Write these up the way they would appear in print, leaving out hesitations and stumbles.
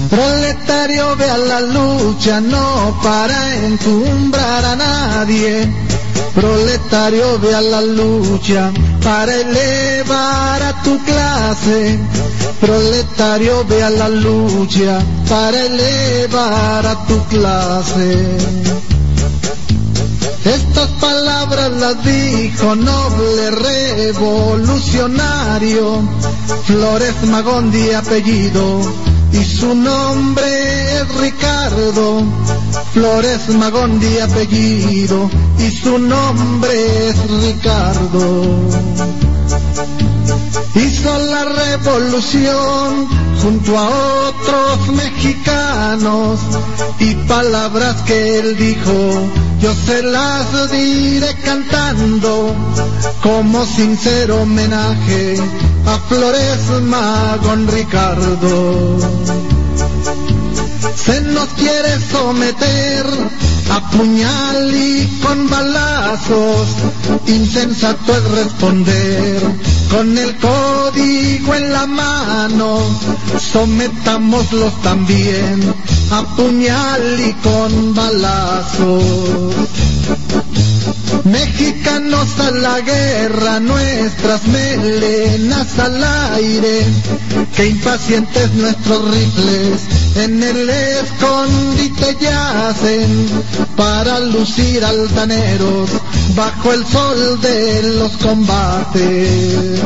Proletario, ve a la lucha, no para encumbrar a nadie. Proletario, ve a la lucha para elevar a tu clase. Proletario, ve a la lucha para elevar a tu clase. Estas palabras las dijo noble revolucionario Flores Magón de apellido, y su nombre es Ricardo. Flores Magón de apellido, y su nombre es Ricardo. Hizo la revolución junto a otros mexicanos, y palabras que él dijo yo se las diré cantando, como sincero homenaje a Flores Magón Ricardo. Se nos quiere someter a puñal y con balazos, insensato es responder con el código en la mano. Sometámoslos también a puñal y con balazos. Mexicanos a la guerra, nuestras melenas al aire, que impacientes nuestros rifles en el escondite yacen, para lucir altaneros bajo el sol de los combates.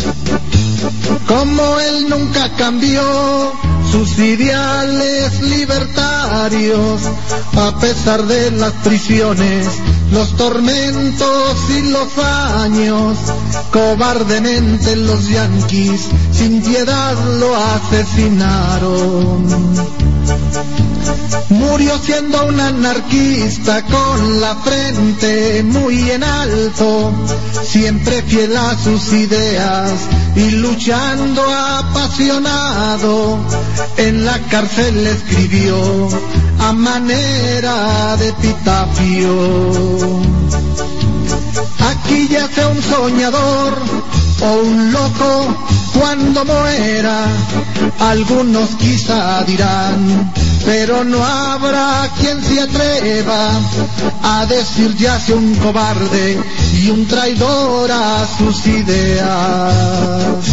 Como él nunca cambió sus ideales libertarios, a pesar de las prisiones, los tormentos y los años, cobardemente los yanquis sin piedad lo asesinaron. Murió siendo un anarquista con la frente muy en alto, siempre fiel a sus ideas y luchando apasionado. En la cárcel escribió a manera de epitafio: aquí yace un soñador o un loco cuando muera. Algunos quizá dirán, pero no habrá quien se atreva a decir yace un cobarde y un traidor a sus ideas.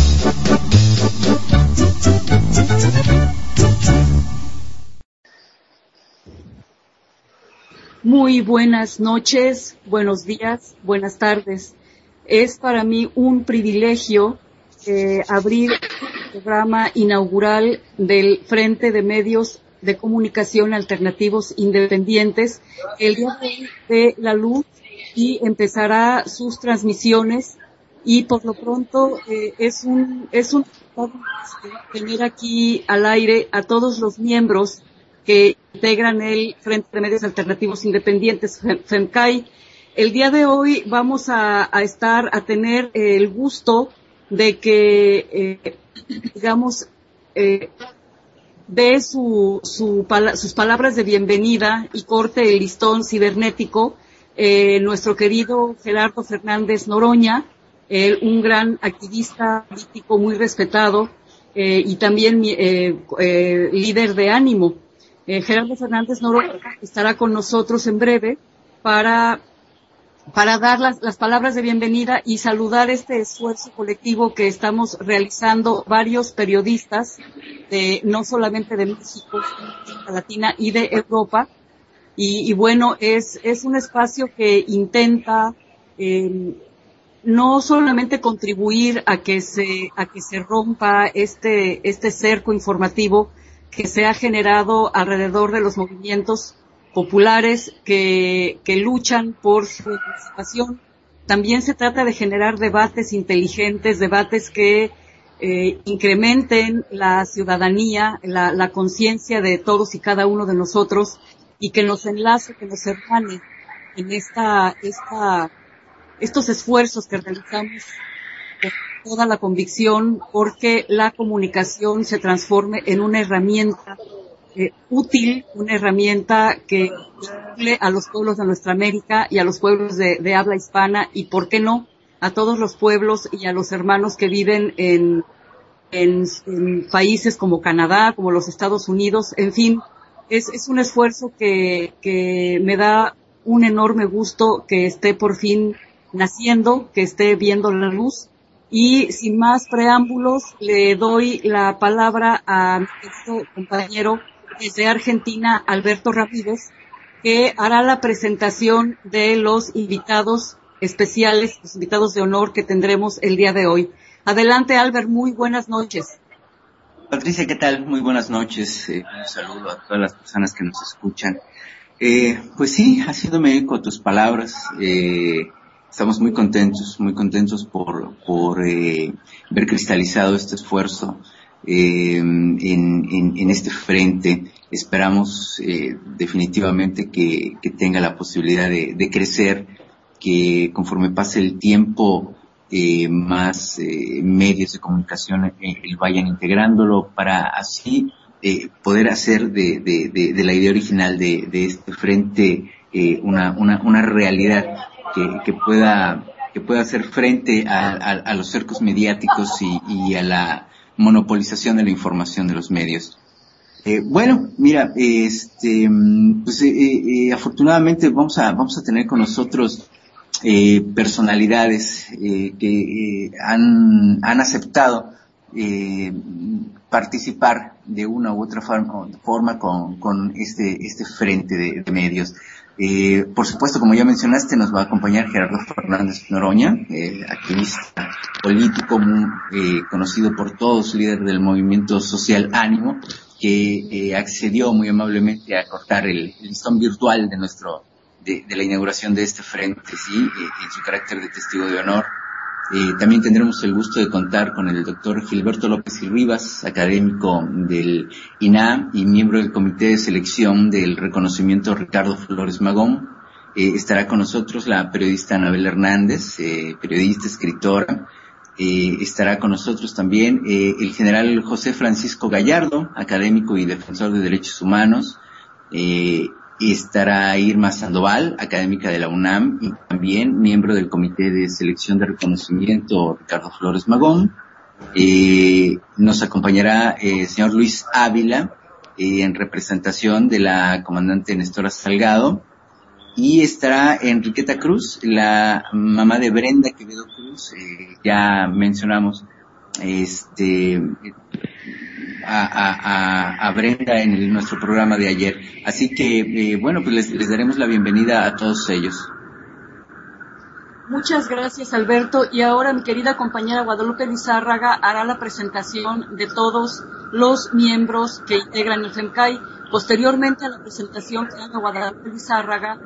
Muy buenas noches, buenos días, buenas tardes. Es para mí un privilegio abrir el programa inaugural del Frente de Medios de Comunicación Alternativos Independientes, el día de la luz, y empezará sus transmisiones. Y por lo pronto es un tener aquí al aire a todos los miembros que integran el Frente de Medios Alternativos Independientes, FEMCAI. El día de hoy vamos a tener el gusto de que, dé sus palabras de bienvenida y corte el listón cibernético nuestro querido Gerardo Fernández Noroña, un gran activista político muy respetado y también líder de Ánimo. Gerardo Fernández Noroña estará con nosotros en breve para dar las palabras de bienvenida y saludar este esfuerzo colectivo que estamos realizando varios periodistas, no solamente de México, sino de América Latina y de Europa. Y bueno, es un espacio que intenta no solamente contribuir a que se rompa este cerco informativo que se ha generado alrededor de los movimientos populares que luchan por su emancipación. También se trata de generar debates inteligentes, debates que incrementen la ciudadanía, la conciencia de todos y cada uno de nosotros, y que nos enlace, que nos hermane en estos esfuerzos que realizamos con toda la convicción, porque la comunicación se transforme en una herramienta útil, una herramienta que vincule a los pueblos de nuestra América y a los pueblos de habla hispana, y por qué no, a todos los pueblos y a los hermanos que viven en en países como Canadá, como los Estados Unidos, en fin, es un esfuerzo que me da un enorme gusto que esté por fin naciendo, que esté viendo la luz. Y sin más preámbulos, le doy la palabra a mi querido compañero desde Argentina, Alberto Ramírez, que hará la presentación de los invitados especiales, los invitados de honor que tendremos el día de hoy. Adelante, Albert, muy buenas noches. Patricia, ¿qué tal? Muy buenas noches. Un saludo a todas las personas que nos escuchan. Pues sí, haciéndome eco a tus palabras, estamos muy contentos por ver cristalizado este esfuerzo en este frente. Esperamos definitivamente que tenga la posibilidad de crecer, que conforme pase el tiempo más medios de comunicación vayan integrándolo para así poder hacer de la idea original de este frente una realidad que pueda hacer frente a los cercos mediáticos y a la monopolización de la información de los medios. Bueno, mira, afortunadamente vamos a tener con nosotros personalidades que han aceptado participar de una u otra forma con este frente de medios. Por supuesto, como ya mencionaste, nos va a acompañar Gerardo Fernández Noroña, activista político conocido por todos, líder del movimiento social Ánimo, que accedió muy amablemente a cortar el listón virtual de la inauguración de este frente, sí, en su carácter de testigo de honor. También tendremos el gusto de contar con el doctor Gilberto López y Rivas, académico del INAH y miembro del comité de selección del reconocimiento Ricardo Flores Magón. Estará con nosotros la periodista Anabel Hernández, periodista, escritora. Estará con nosotros también el general José Francisco Gallardo, académico y defensor de derechos humanos. Estará Irma Sandoval, académica de la UNAM y también miembro del Comité de Selección de Reconocimiento Ricardo Flores Magón. Nos acompañará el señor Luis Ávila, en representación de la comandante Nestora Salgado. Y estará Enriqueta Cruz, la mamá de Brenda Quevedo Cruz. Ya mencionamos a Brenda en nuestro programa de ayer. Así que, bueno, pues les daremos la bienvenida a todos ellos. Muchas gracias, Alberto. Y ahora mi querida compañera Guadalupe Lizárraga hará la presentación de todos los miembros que integran el FEMCAI. Posteriormente a la presentación que haga Guadalupe Lizárraga,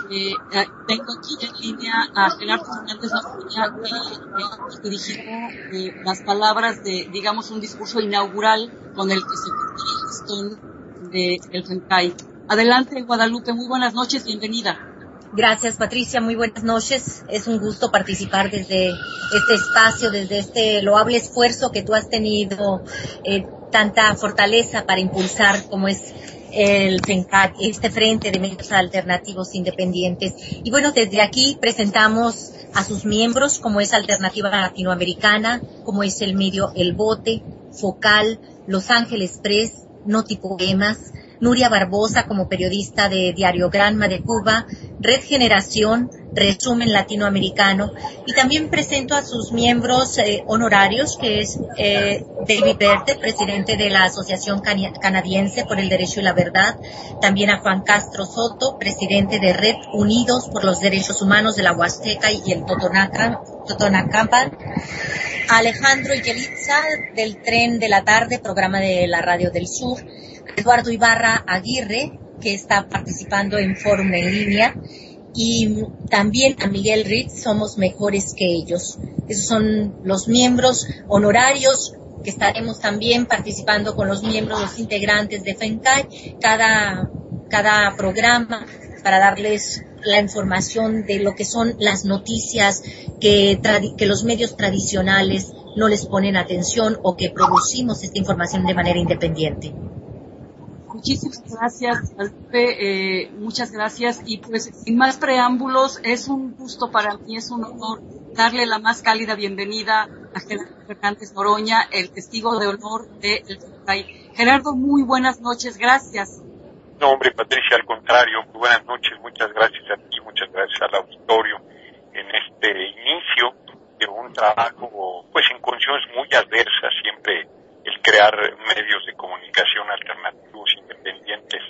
tengo aquí en línea a Gerardo Fernández Noroña, que dirigió las palabras de, digamos, un discurso inaugural con el que se cortó el listón del FEMCAI. Adelante, Guadalupe, muy buenas noches, bienvenida. Gracias, Patricia, muy buenas noches. Es un gusto participar desde este espacio, desde este loable esfuerzo que tú has tenido, tanta fortaleza para impulsar como es el FENCAI, este Frente de Medios Alternativos Independientes. Y bueno, desde aquí presentamos a sus miembros, como es Alternativa Latinoamericana, como es el medio El Bote, Focal, Los Ángeles Press, Notipoemas, Nuria Barbosa como periodista de Diario Granma de Cuba, Red Generación, Resumen Latinoamericano, y también presento a sus miembros honorarios, que es David Verde, presidente de la Asociación Canadiense por el Derecho y la Verdad, también a Juan Castro Soto, presidente de Red Unidos por los Derechos Humanos de la Huasteca y el Totonacapan, a Alejandro Yelitza del Tren de la Tarde, programa de la Radio del Sur, Eduardo Ibarra Aguirre, que está participando en Fórum en línea, y también a Miguel Ritz, Somos Mejores que Ellos. Esos son los miembros honorarios que estaremos también participando con los miembros, los integrantes de FENCAI, cada programa, para darles la información de lo que son las noticias que los medios tradicionales no les ponen atención, o que producimos esta información de manera independiente. Muchísimas gracias, Alpe, muchas gracias. Y pues, sin más preámbulos, es un gusto para mí, es un honor darle la más cálida bienvenida a Gerardo Fernández Noroña, el testigo de honor del FEPADE. Gerardo, muy buenas noches, gracias. No, hombre, Patricia, al contrario, muy buenas noches, muchas gracias a ti, muchas gracias al auditorio en este inicio de un trabajo, pues en condiciones muy adversas, siempre el crear medios de comunicación alternativos, independientes,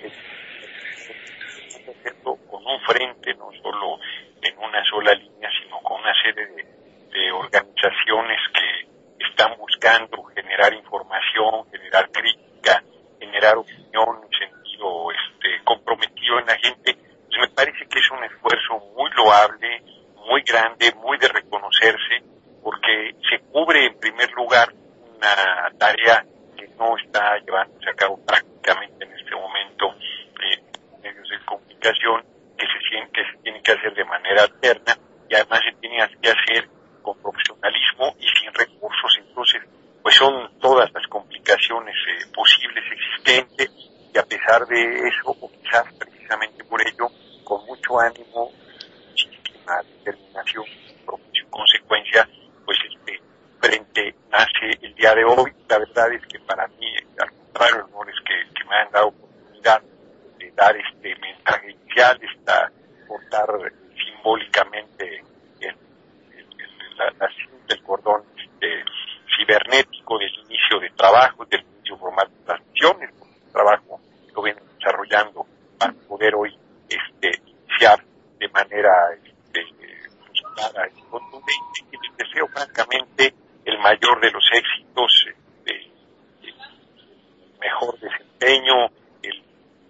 con un frente, no solo en una sola línea, sino con una serie de organizaciones que están buscando generar información, generar crítica, generar opinión en sentido comprometido en la gente. Pues me parece que es un esfuerzo muy loable, muy grande, muy de reconocerse, porque se cubre en primer lugar una tarea que no está llevándose a cabo prácticamente en este momento medios de comunicación, que se tiene que hacer de manera alterna y además se tiene que hacer con profesionalismo y sin recursos. Entonces, pues son todas las complicaciones posibles existentes, y a pesar de eso, o quizás precisamente por ello, con mucho ánimo, muchísima determinación, consecuencia, pues frente nace el día de hoy. La verdad es que para mí, al contrario, el honor es que me han dado oportunidad de dar este mensaje inicial, cortar simbólicamente la cinta, el cordón cibernético del inicio de trabajo, del inicio formal de las misiones, porque el trabajo lo ven desarrollando para poder hoy iniciar de manera clara y contundente, y les deseo francamente el mayor de los éxitos, el mejor desempeño, el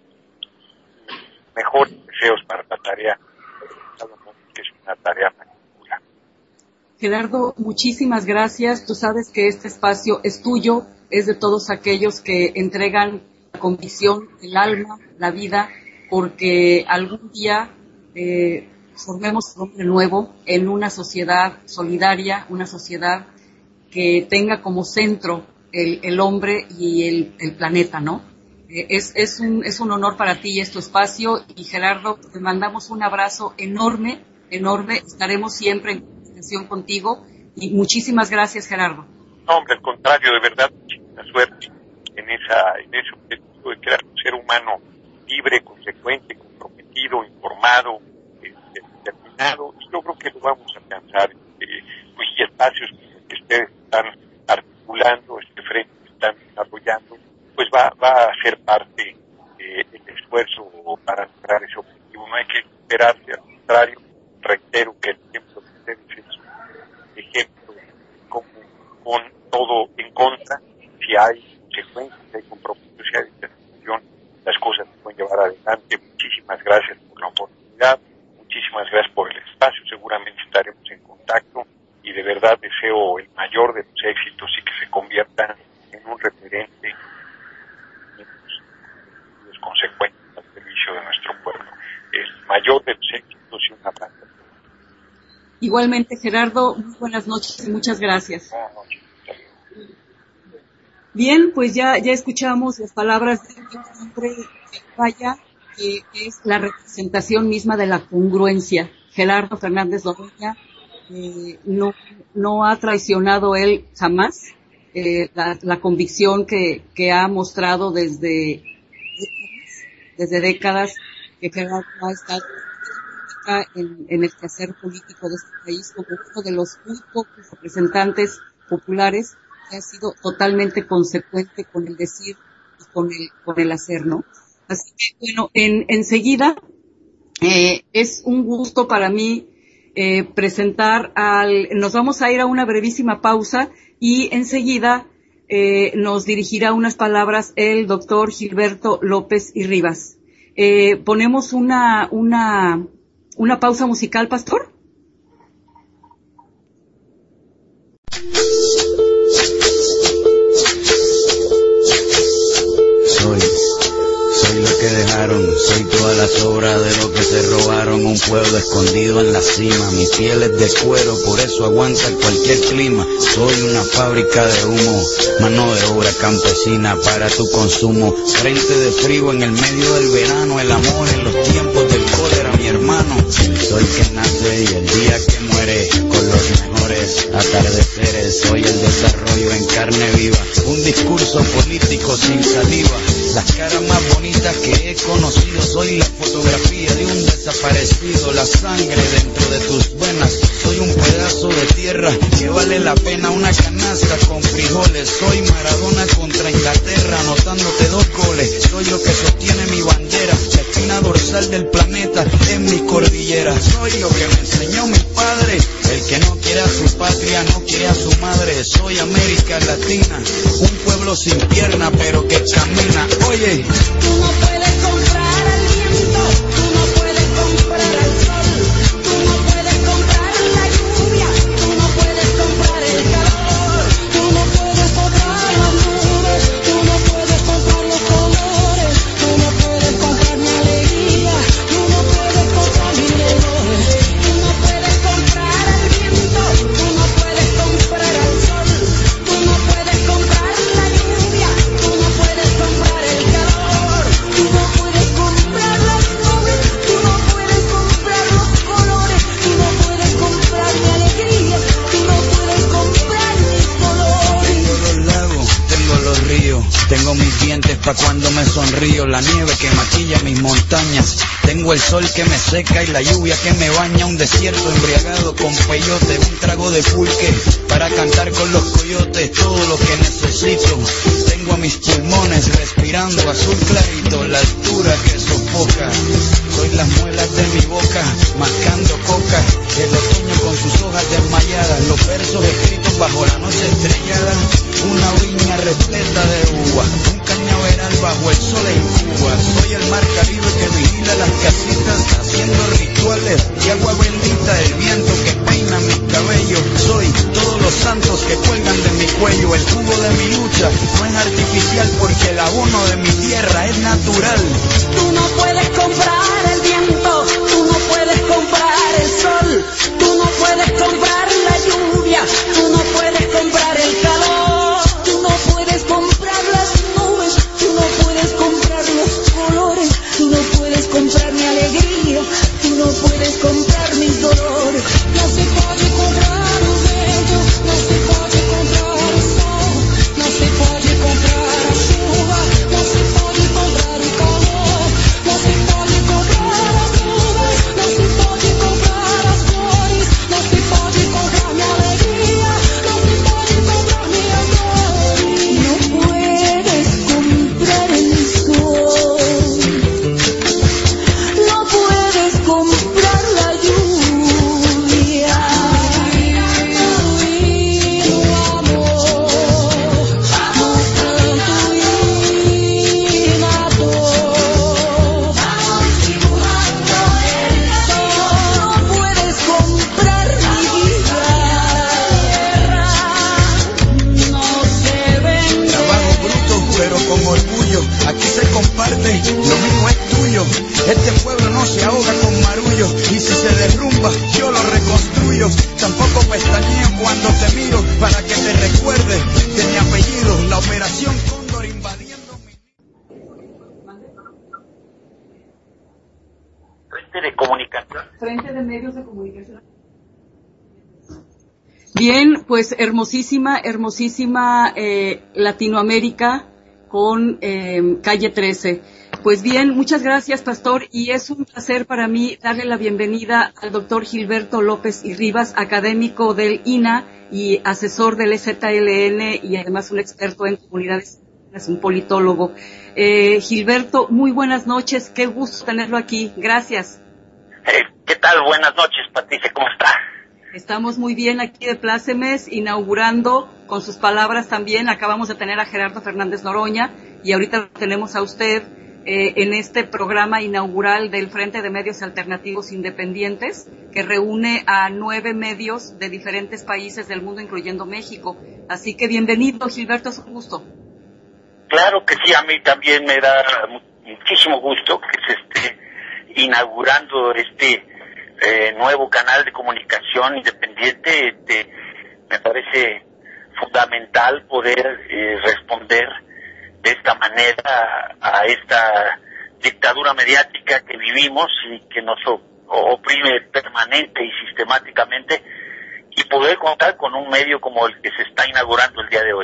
mejor deseos para la tarea, que es una tarea particular. Gerardo, muchísimas gracias. Tú sabes que este espacio es tuyo, es de todos aquellos que entregan la convicción, el alma, la vida, porque algún día formemos un hombre nuevo en una sociedad solidaria, una sociedad que tenga como centro el hombre y el planeta, ¿no? Es un honor para ti este espacio, y Gerardo, te mandamos un abrazo enorme, estaremos siempre en comunicación contigo, y muchísimas gracias, Gerardo. No, hombre, al contrario, de verdad, muchísima suerte en ese objetivo de crear un ser humano libre, consecuente, comprometido, informado, determinado, y yo creo que lo vamos a alcanzar. Pues y espacios que ustedes están articulando, frente que están desarrollando, pues va a ser parte del esfuerzo para lograr ese objetivo. No hay que esperarse, al contrario, reitero que el ejemplo de ustedes es un ejemplo con todo en contra. Si hay consecuencias, si hay compromiso, si hay determinación, las cosas se pueden llevar adelante. Muchísimas gracias por la oportunidad, muchísimas gracias por el espacio, seguramente estaremos en contacto, y de verdad deseo el mayor de los éxitos y que se convierta en un referente consecuente al servicio de nuestro pueblo. El mayor de los éxitos y una planta. Igualmente, Gerardo, muy buenas noches y muchas gracias. Buenas noches. Bien, pues ya escuchamos las palabras de hombre que vaya, que es la representación misma de la congruencia. Gerardo Fernández Noroña no ha traicionado él jamás la convicción que ha mostrado desde décadas, que Gerardo ha estado en el quehacer político de este país como uno de los muy pocos representantes populares que ha sido totalmente consecuente con el decir y con el hacer, ¿no? Así que, bueno, enseguida es un gusto para mí presentar nos vamos a ir a una brevísima pausa, y enseguida nos dirigirá unas palabras el doctor Gilberto López y Rivas. Ponemos una pausa musical, Pastor. Soy lo que dejaron, soy todas las obras de lo que se robaron, un pueblo escondido en la cima, mi piel es de cuero, por eso aguanta cualquier clima, soy una fábrica de humo, mano de obra campesina para tu consumo, frente de frío en el medio del verano, el amor en los tiempos del cólera, mi hermano, soy que nace y el día que muere muere con los mejores atardeceres. Soy el desarrollo en carne viva, un discurso político sin saliva. Las caras más bonitas que he conocido, soy la fotografía de un desaparecido. La sangre dentro de tus venas, soy un pedazo de tierra que vale la pena una canasta con frijoles. Soy Maradona contra Inglaterra, anotándote 2 goles. Soy lo que sostiene mi bandera, la espina dorsal del planeta en mi cordillera. Soy lo que me enseñó mi padre, el que no quiere a su patria no quiere a su madre. Soy América Latina, un pueblo sin pierna pero que camina. Oye, tú no puedes comprar al viento, tú no puedes comprar al sol, tú no puedes comprar la lluvia, tú no puedes comprar el calor, tú no puedes comprar las nubes, tú no puedes comprar los colores, tú no puedes comprar mi alegría, tú no puedes comprar mis dolores, tú no puedes comprar al viento, tú no puedes comprar al sol, tú no puedes comprar la lluvia, tú no puedes comprar el calor, tú no puedes comprar las nubes, tú no puedes comprar los colores, tú no puedes comprar mi alegría, tú no puedes comprar mis dolores. tengo los lagos, tengo los ríos, tengo mis dientes pa' cuando me sonrío, la nieve que maquilla mis montañas, tengo el sol que me seca y la lluvia que me baña, un desierto embriagado con peyote, un trago de pulque para cantar con los coyotes, todo lo que necesito. Tengo a mis pulmones respirando azul clarito, la altura que sofoca. Soy las muelas de mi boca, mascando coca, el otoño con sus hojas desmayadas, los versos escritos bajo la noche estrellada, una viña repleta de uva, un cañaveral bajo el sol en Cuba. Soy el mar Caribe que vigila las casitas, haciendo rituales y agua bendita, el viento que peina mis cabellos. Soy todos los santos que cuelgan de mi cuello, el jugo de mi lucha no es artificial porque el abono de mi tierra es natural. Tú no puedes comprar el viento, tú no puedes comprar el sol, tú no puedes comprar la lluvia, tú no puedes comprar el calor, tú no puedes comprar las nubes, tú no puedes comprar los colores, tú no puedes comprar mi alegría, tú no puedes comprar mis dolores. No se puede comprar el vento, no se puede comprar el sol, no se puede comprar la chuva, no se puede comprar el calor, no se puede comprar las nubes, no se puede comprar las flores, no se puede comprar mi alegría, no se puede comprar mi amor. No puedes comprar el sol, no puedes comprar la lluvia, tu amor, más pronto innato, vamos dibujando el sol. No puedes comprar mi vida, no se vende. Trabajo bruto pero con orgullo, aquí se comparte, lo mío es tuyo. Este pueblo no se ahoga con marullo, y si se derrumba yo lo reconstruyo. Tampoco pestañeo cuando te miro, para que te recuerde de mi apellido. La operación Cóndor invadiendo mi... Frente de comunicación. Frente de Medios de Comunicación. Bien, pues hermosísima Latinoamérica con Calle 13. Pues bien, muchas gracias, Pastor, y es un placer para mí darle la bienvenida al doctor Gilberto López y Rivas, académico del INA y asesor del EZLN y además un experto en comunidades, es un politólogo. Gilberto, muy buenas noches, qué gusto tenerlo aquí, gracias. ¿Qué tal? Buenas noches, Patricia, ¿cómo está? Estamos muy bien aquí de Plácemes, inaugurando con sus palabras también. Acabamos de tener a Gerardo Fernández Noroña y ahorita tenemos a usted en este programa inaugural del Frente de Medios Alternativos Independientes, que reúne a 9 medios de diferentes países del mundo, incluyendo México. Así que bienvenido, Gilberto, es un gusto. Claro que sí, a mí también me da muchísimo gusto que se esté inaugurando este nuevo canal de comunicación independiente. Me parece fundamental poder responder de esta manera a esta dictadura mediática que vivimos y que nos oprime permanente y sistemáticamente y poder contar con un medio como el que se está inaugurando el día de hoy.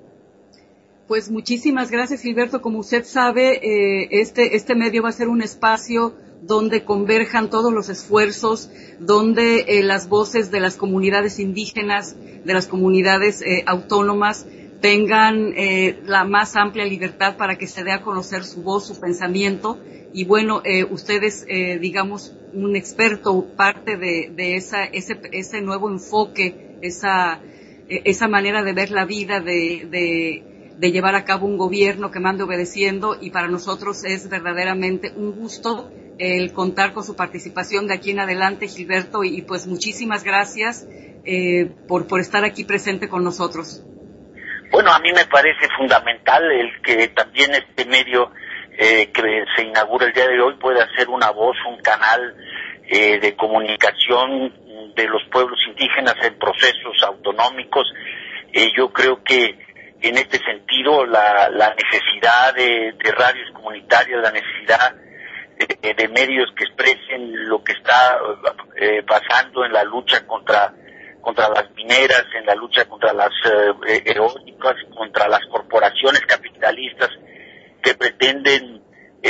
Pues muchísimas gracias, Gilberto. Como usted sabe, este medio va a ser un espacio donde converjan todos los esfuerzos, donde las voces de las comunidades indígenas, de las comunidades autónomas, tengan la más amplia libertad para que se dé a conocer su voz, su pensamiento. Y bueno, ustedes, digamos, un experto, parte de ese nuevo enfoque, esa manera de ver la vida, de llevar a cabo un gobierno que mande obedeciendo, y para nosotros es verdaderamente un gusto el contar con su participación de aquí en adelante, Gilberto, y pues muchísimas gracias por estar aquí presente con nosotros. Bueno, a mí me parece fundamental el que también este medio que se inaugura el día de hoy pueda ser una voz, un canal de comunicación de los pueblos indígenas en procesos autonómicos. Yo creo que en este sentido la necesidad de radios comunitarias, la necesidad de medios que expresen lo que está pasando en la lucha contra las mineras, en la lucha contra las eólicas, contra las corporaciones capitalistas que pretenden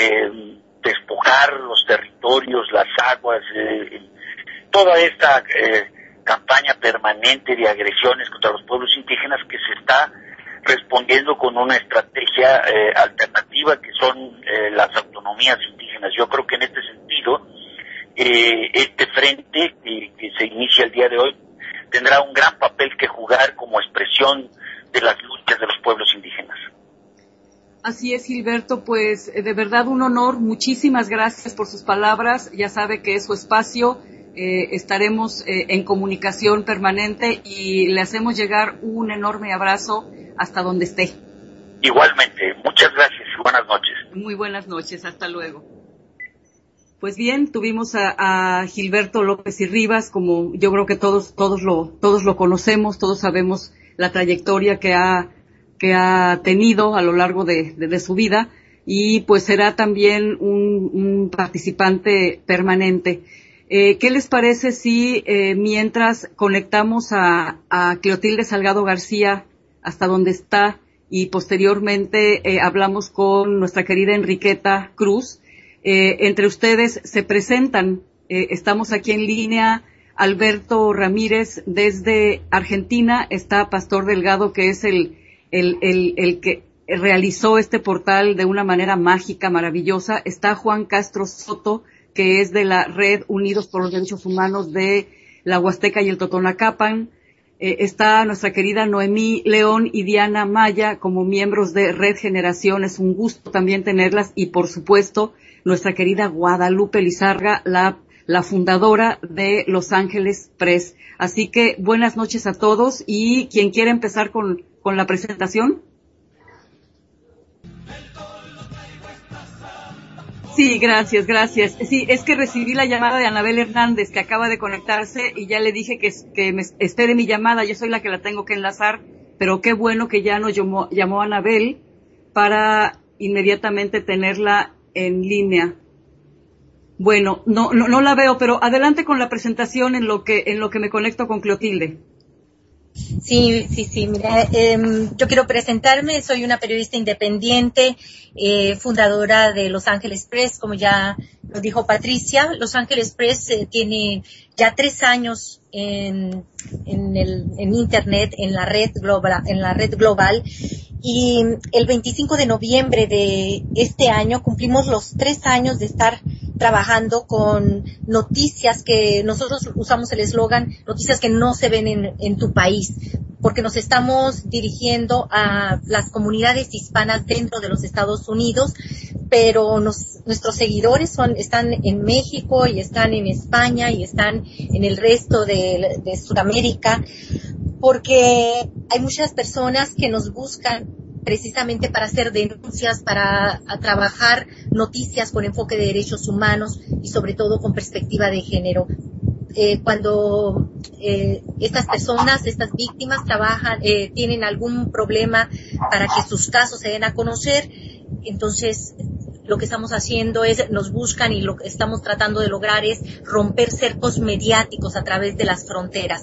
despojar los territorios, las aguas, toda esta campaña permanente de agresiones contra los pueblos indígenas que se está respondiendo con una estrategia alternativa que son las autonomías indígenas. Yo creo que en este sentido este frente que se inicia el día de hoy tendrá un gran papel que jugar como expresión de las luchas de los pueblos indígenas. Así es, Gilberto, pues de verdad un honor. Muchísimas gracias por sus palabras. Ya sabe que es su espacio. Estaremos en comunicación permanente y le hacemos llegar un enorme abrazo hasta donde esté. Igualmente, muchas gracias y buenas noches. Muy buenas noches, hasta luego. Pues bien, tuvimos a Gilberto López y Rivas, como yo creo que todos lo conocemos, todos sabemos la trayectoria que ha tenido a lo largo de su vida, y pues será también un participante permanente. ¿Qué les parece si mientras conectamos a Cleotilde Salgado García hasta donde está, y posteriormente hablamos con nuestra querida Enriqueta Cruz? Entre ustedes se presentan, estamos aquí en línea, Alberto Ramírez desde Argentina, está Pastor Delgado, que es el que realizó este portal de una manera mágica, maravillosa, está Juan Castro Soto, que es de la Red Unidos por los Derechos Humanos de la Huasteca y el Totonacapan, está nuestra querida Noemí León y Diana Maya como miembros de Red Generación, es un gusto también tenerlas, y por supuesto nuestra querida Guadalupe Lizarga, la fundadora de Los Ángeles Press. Así que buenas noches a todos, y quien quiere empezar con la presentación. Sí, gracias. Sí, es que recibí la llamada de Anabel Hernández, que acaba de conectarse, y ya le dije que me espere mi llamada, yo soy la que la tengo que enlazar, pero qué bueno que ya nos llamó Anabel para inmediatamente tenerla en línea. Bueno, no la veo, pero adelante con la presentación en lo que me conecto con Clotilde. Sí, mira, yo quiero presentarme, soy una periodista independiente, fundadora de Los Ángeles Press, como ya lo dijo Patricia. Los Ángeles Press tiene ya 3 años en internet, en la red global, y el 25 de noviembre de este año cumplimos los 3 años de estar trabajando con noticias que nosotros usamos el eslogan, noticias que no se ven en tu país, porque nos estamos dirigiendo a las comunidades hispanas dentro de los Estados Unidos, pero nuestros seguidores están en México y están en España y están en el resto de Sudamérica, porque hay muchas personas que nos buscan precisamente para hacer denuncias, para trabajar noticias con enfoque de derechos humanos y sobre todo con perspectiva de género. Cuando estas personas, estas víctimas tienen algún problema para que sus casos se den a conocer, entonces lo que estamos haciendo es, nos buscan, y lo que estamos tratando de lograr es romper cercos mediáticos a través de las fronteras.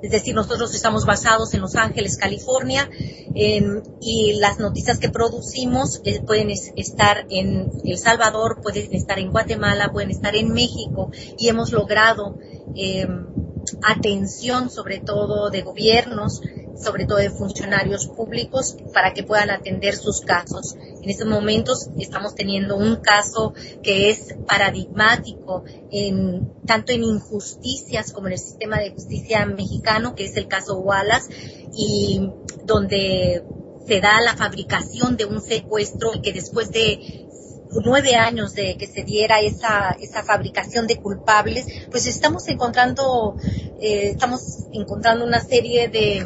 Es decir, nosotros estamos basados en Los Ángeles, California, y las noticias que producimos pueden estar en El Salvador, pueden estar en Guatemala, pueden estar en México, y hemos logrado atención sobre todo de gobiernos, sobre todo de funcionarios públicos, para que puedan atender sus casos. En estos momentos estamos teniendo un caso que es paradigmático tanto en injusticias como en el sistema de justicia mexicano, que es el caso Wallace, y donde se da la fabricación de un secuestro, y que después de 9 años de que se diera esa fabricación de culpables, pues estamos encontrando una serie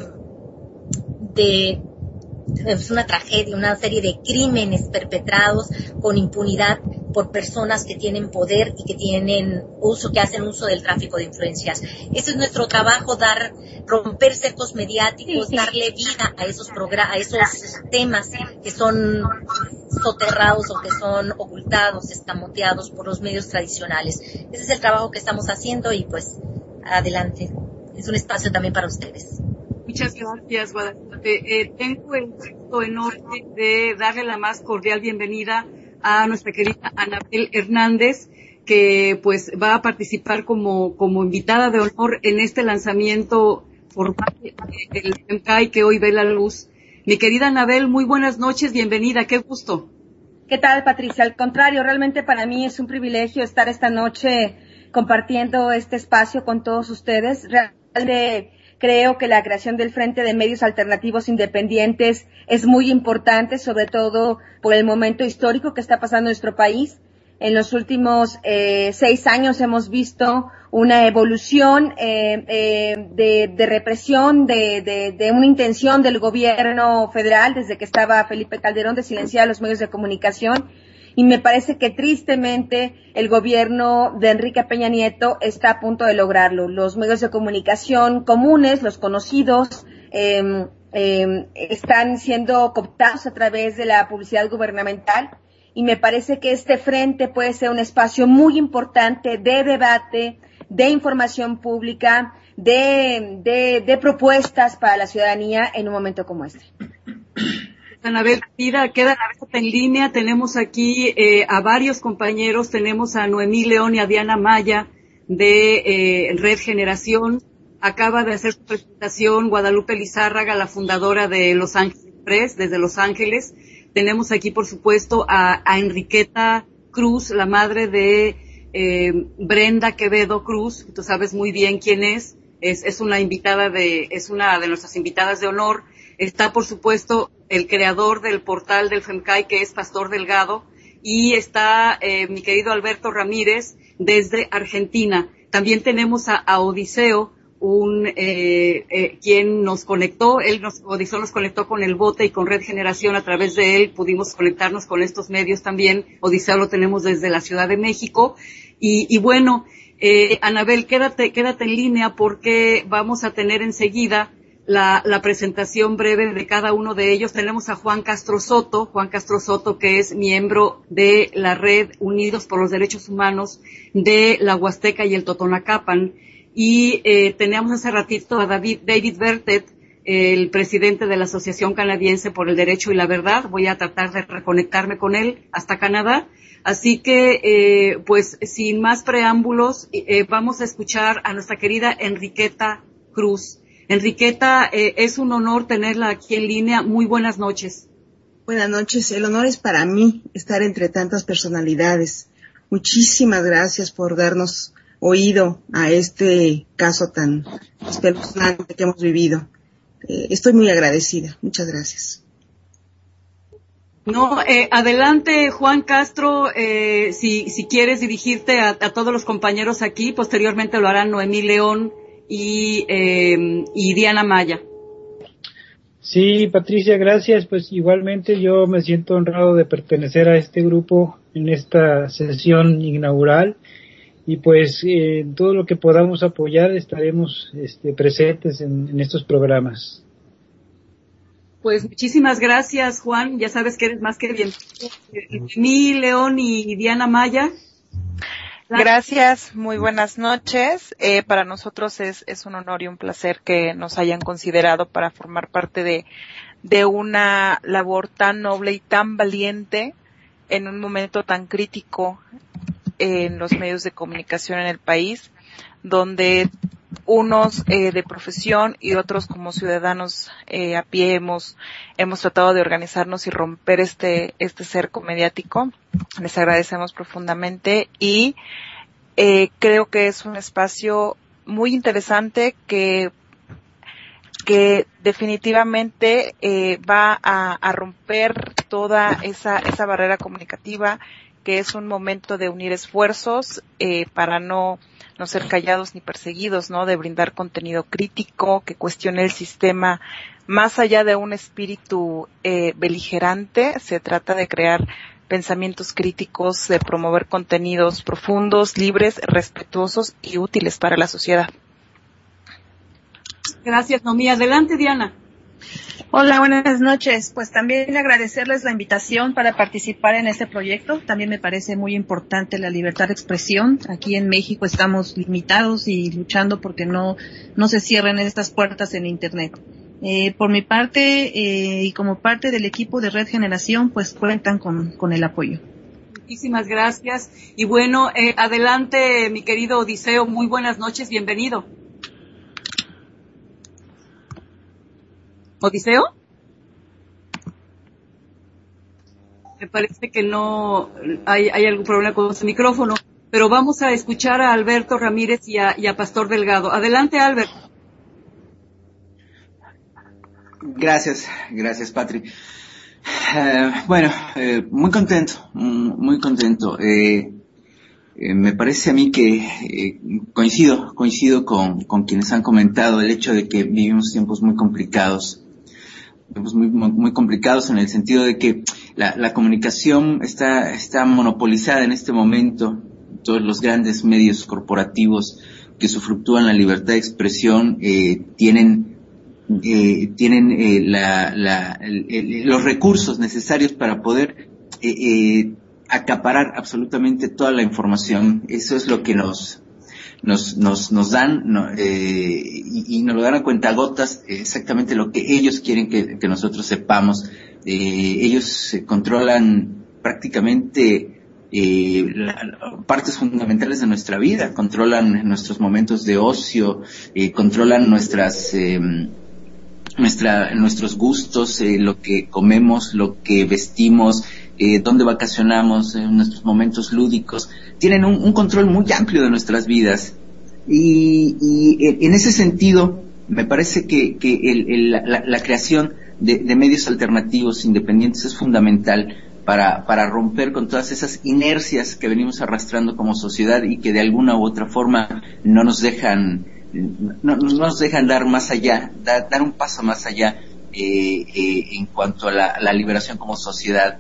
es una tragedia, una serie de crímenes perpetrados con impunidad por personas que tienen poder y que hacen uso del tráfico de influencias. Ese es nuestro trabajo, romper cercos mediáticos, darle vida a esos temas que son soterrados o que son ocultados, escamoteados por los medios tradicionales. Ese es el trabajo que estamos haciendo, y pues adelante. Es un espacio también para ustedes. Muchas gracias, Guadalupe. Tengo el gusto enorme de darle la más cordial bienvenida a nuestra querida Anabel Hernández, que pues va a participar como invitada de honor en este lanzamiento formal del FEMCAI que hoy ve la luz. Mi querida Anabel, muy buenas noches, bienvenida, qué gusto. ¿Qué tal, Patricia? Al contrario, realmente para mí es un privilegio estar esta noche compartiendo este espacio con todos ustedes. Realmente creo que la creación del Frente de Medios Alternativos Independientes es muy importante, sobre todo por el momento histórico que está pasando en nuestro país. En los últimos 6 años hemos visto una evolución de represión, de una intención del gobierno federal, desde que estaba Felipe Calderón, de silenciar a los medios de comunicación. Y me parece que tristemente el gobierno de Enrique Peña Nieto está a punto de lograrlo. Los medios de comunicación comunes, los conocidos, están siendo cooptados a través de la publicidad gubernamental, y me parece que este frente puede ser un espacio muy importante de debate, de información pública, de propuestas para la ciudadanía en un momento como este. Anabel, queda en línea. Tenemos aquí a varios compañeros. Tenemos a Noemí León y a Diana Maya de Red Generación. Acaba de hacer su presentación Guadalupe Lizárraga, la fundadora de Los Ángeles Press, desde Los Ángeles. Tenemos aquí, por supuesto, a Enriqueta Cruz, la madre de Brenda Quevedo Cruz. Tú sabes muy bien quién es. Es una de nuestras invitadas de honor. Está, por supuesto, el creador del portal del FEMCAI, que es Pastor Delgado, y está mi querido Alberto Ramírez desde Argentina. También tenemos a Odiseo, quien nos conectó. Odiseo nos conectó con el bote y con Red Generación. A través de él pudimos conectarnos con estos medios también. Odiseo lo tenemos desde la Ciudad de México. Y bueno, Anabel, quédate en línea, porque vamos a tener enseguida la presentación breve de cada uno de ellos. Tenemos a Juan Castro Soto, que es miembro de la Red Unidos por los Derechos Humanos de la Huasteca y el Totonacapan. Y teníamos hace ratito a David Bertet, el presidente de la Asociación Canadiense por el Derecho y la Verdad. Voy a tratar de reconectarme con él hasta Canadá. Así que, pues, sin más preámbulos, vamos a escuchar a nuestra querida Enriqueta Cruz. Enriqueta, es un honor tenerla aquí en línea. Muy buenas noches. Buenas noches. El honor es para mí estar entre tantas personalidades. Muchísimas gracias por darnos oído a este caso tan espeluznante que hemos vivido. Estoy muy agradecida. Muchas gracias. No, adelante, Juan Castro, si quieres dirigirte a todos los compañeros aquí. Posteriormente lo harán Noemí León y Diana Maya. Sí, Patricia, gracias. Pues igualmente yo me siento honrado de pertenecer a este grupo en esta sesión inaugural, y pues en todo lo que podamos apoyar estaremos presentes en estos programas. Pues muchísimas gracias, Juan. Ya sabes que eres más que bienvenido. Noemí León y Diana Maya. Gracias, muy buenas noches. Para nosotros es un honor y un placer que nos hayan considerado para formar parte de una labor tan noble y tan valiente en un momento tan crítico en los medios de comunicación en el país, donde unos de profesión y otros como ciudadanos a pie hemos tratado de organizarnos y romper este cerco mediático. Les agradecemos profundamente y creo que es un espacio muy interesante que definitivamente va a romper toda esa barrera comunicativa, que es un momento de unir esfuerzos para no ser callados ni perseguidos, ¿no? De brindar contenido crítico que cuestione el sistema más allá de un espíritu beligerante. Se trata de crear pensamientos críticos, de promover contenidos profundos, libres, respetuosos y útiles para la sociedad. Gracias, Noemí. Adelante, Diana. Hola, buenas noches. Pues también agradecerles la invitación para participar en este proyecto. También me parece muy importante la libertad de expresión. Aquí en México estamos limitados y luchando porque no se cierren estas puertas en Internet. Por mi parte, y como parte del equipo de Red Generación, pues cuentan con el apoyo. Muchísimas gracias. Y bueno, adelante, mi querido Odiseo. Muy buenas noches. Bienvenido. ¿Odiseo? Me parece que no hay algún problema con su micrófono, pero vamos a escuchar a Alberto Ramírez y a Pastor Delgado. Adelante, Albert. Gracias, Patri. Bueno, muy contento. Me parece a mí que coincido con quienes han comentado el hecho de que vivimos tiempos muy complicados. Muy complicados en el sentido de que la comunicación está monopolizada en este momento. Todos los grandes medios corporativos que usufructúan la libertad de expresión tienen los recursos necesarios para poder acaparar absolutamente toda la información. Eso es lo que nos dan, y nos lo dan a cuentagotas, exactamente lo que ellos quieren que nosotros sepamos. Ellos controlan prácticamente partes fundamentales de nuestra vida, controlan nuestros momentos de ocio, controlan nuestros gustos, lo que comemos, lo que vestimos, dónde vacacionamos, nuestros momentos lúdicos. Tienen un control muy amplio de nuestras vidas y en ese sentido me parece que la creación de medios alternativos independientes es fundamental para romper con todas esas inercias que venimos arrastrando como sociedad y que de alguna u otra forma no nos dejan dar más allá, dar un paso más allá en cuanto a la liberación como sociedad.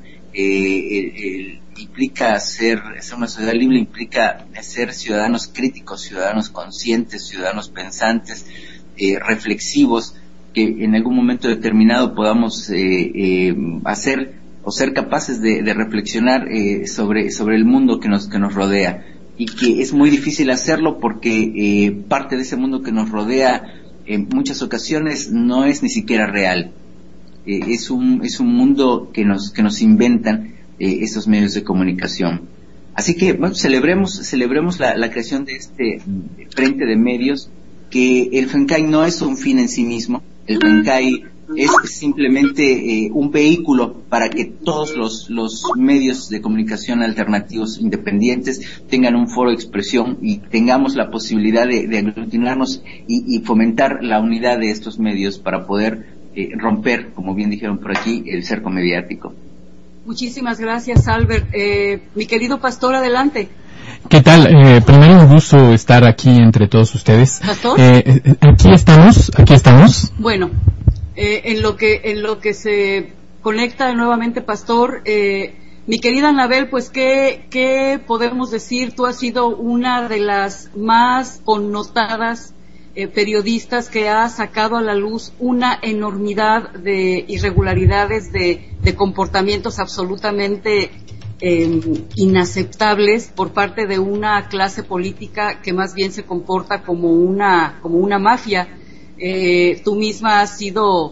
Implica ser una sociedad libre, implica ser ciudadanos críticos, ciudadanos conscientes, ciudadanos pensantes, reflexivos, que en algún momento determinado podamos hacer o ser capaces de reflexionar sobre el mundo que nos rodea, y que es muy difícil hacerlo porque parte de ese mundo que nos rodea en muchas ocasiones no es ni siquiera real. Es un mundo que nos inventan esos medios de comunicación. Así que bueno, celebremos la creación de este frente de medios, que el FENCAI no es un fin en sí mismo. El FENCAI es simplemente un vehículo para que todos los medios de comunicación alternativos independientes tengan un foro de expresión y tengamos la posibilidad de aglutinarnos y fomentar la unidad de estos medios para poder romper, como bien dijeron por aquí, el cerco mediático. Muchísimas gracias, Albert. Mi querido Pastor, adelante. ¿Qué tal? Primero un gusto estar aquí entre todos ustedes. ¿Pastor? Aquí estamos. Bueno, en lo que se conecta nuevamente, Pastor, mi querida Anabel, pues ¿qué podemos decir? Tú has sido una de las más connotadas periodistas que ha sacado a la luz una enormidad de irregularidades, de comportamientos absolutamente inaceptables por parte de una clase política que más bien se comporta como una mafia. Tú misma has sido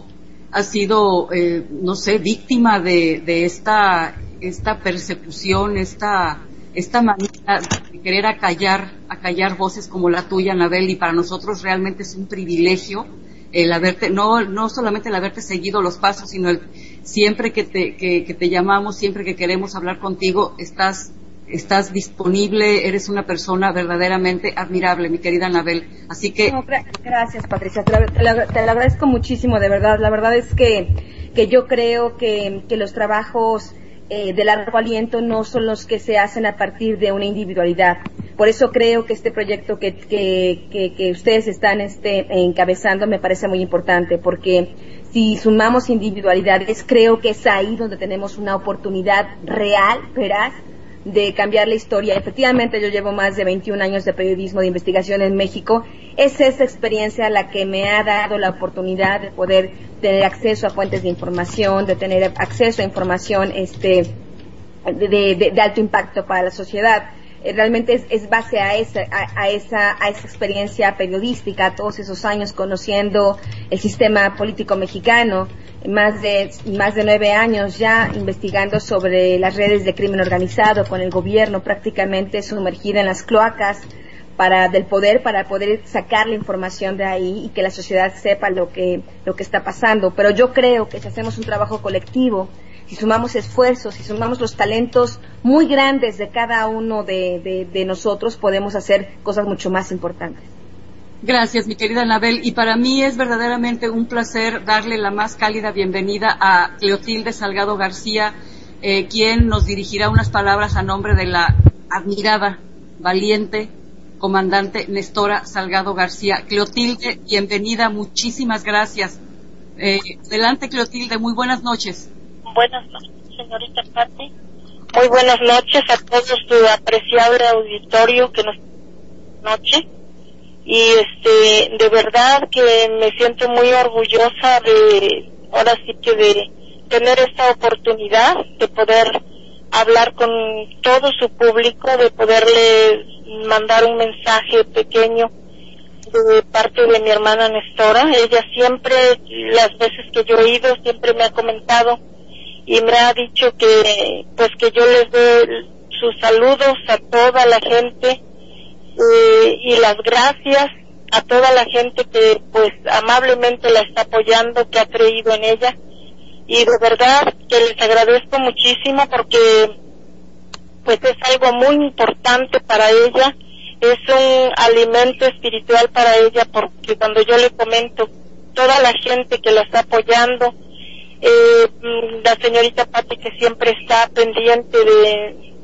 no sé, víctima de esta persecución, esta manera de querer acallar voces como la tuya, Anabel, y para nosotros realmente es un privilegio el haberte, no solamente el haberte seguido los pasos, sino siempre que te llamamos, siempre que queremos hablar contigo, estás disponible, eres una persona verdaderamente admirable, mi querida Anabel. Así que... No, gracias, Patricia, te lo agradezco muchísimo, de verdad. La verdad es que yo creo que los trabajos de largo aliento no son los que se hacen a partir de una individualidad. Por eso creo que este proyecto que ustedes están encabezando me parece muy importante, porque si sumamos individualidades, creo que es ahí donde tenemos una oportunidad real, veraz, de cambiar la historia. Efectivamente, yo llevo más de 21 años de periodismo de investigación en México. Es esa experiencia la que me ha dado la oportunidad de poder tener acceso a fuentes de información, de tener acceso a información de alto impacto para la sociedad. Realmente es base a esa experiencia periodística, todos esos años conociendo el sistema político mexicano, más de 9 años ya investigando sobre las redes de crimen organizado con el gobierno prácticamente sumergida en las cloacas del poder para poder sacar la información de ahí y que la sociedad sepa lo que está pasando. Pero yo creo que si hacemos un trabajo colectivo, si sumamos esfuerzos, si sumamos los talentos muy grandes de cada uno de nosotros, podemos hacer cosas mucho más importantes. Gracias, mi querida Anabel. Y para mí es verdaderamente un placer darle la más cálida bienvenida a Cleotilde Salgado García, quien nos dirigirá unas palabras a nombre de la admirada, valiente comandante Nestora Salgado García. Cleotilde, bienvenida, muchísimas gracias. Adelante, Cleotilde, muy buenas noches. Buenas noches, señorita Patti. Muy buenas noches a todos tu apreciable auditorio que nos noche. Y de verdad que me siento muy orgullosa de tener esta oportunidad de poder hablar con todo su público, de poderle mandar un mensaje pequeño de parte de mi hermana Nestora. Ella siempre, las veces que yo he ido, siempre me ha comentado y me ha dicho que yo les dé sus saludos a toda la gente y las gracias a toda la gente que amablemente la está apoyando, que ha creído en ella, y de verdad que les agradezco muchísimo porque es algo muy importante para ella, es un alimento espiritual para ella, porque cuando yo le comento toda la gente que la está apoyando, la señorita Patti que siempre está pendiente de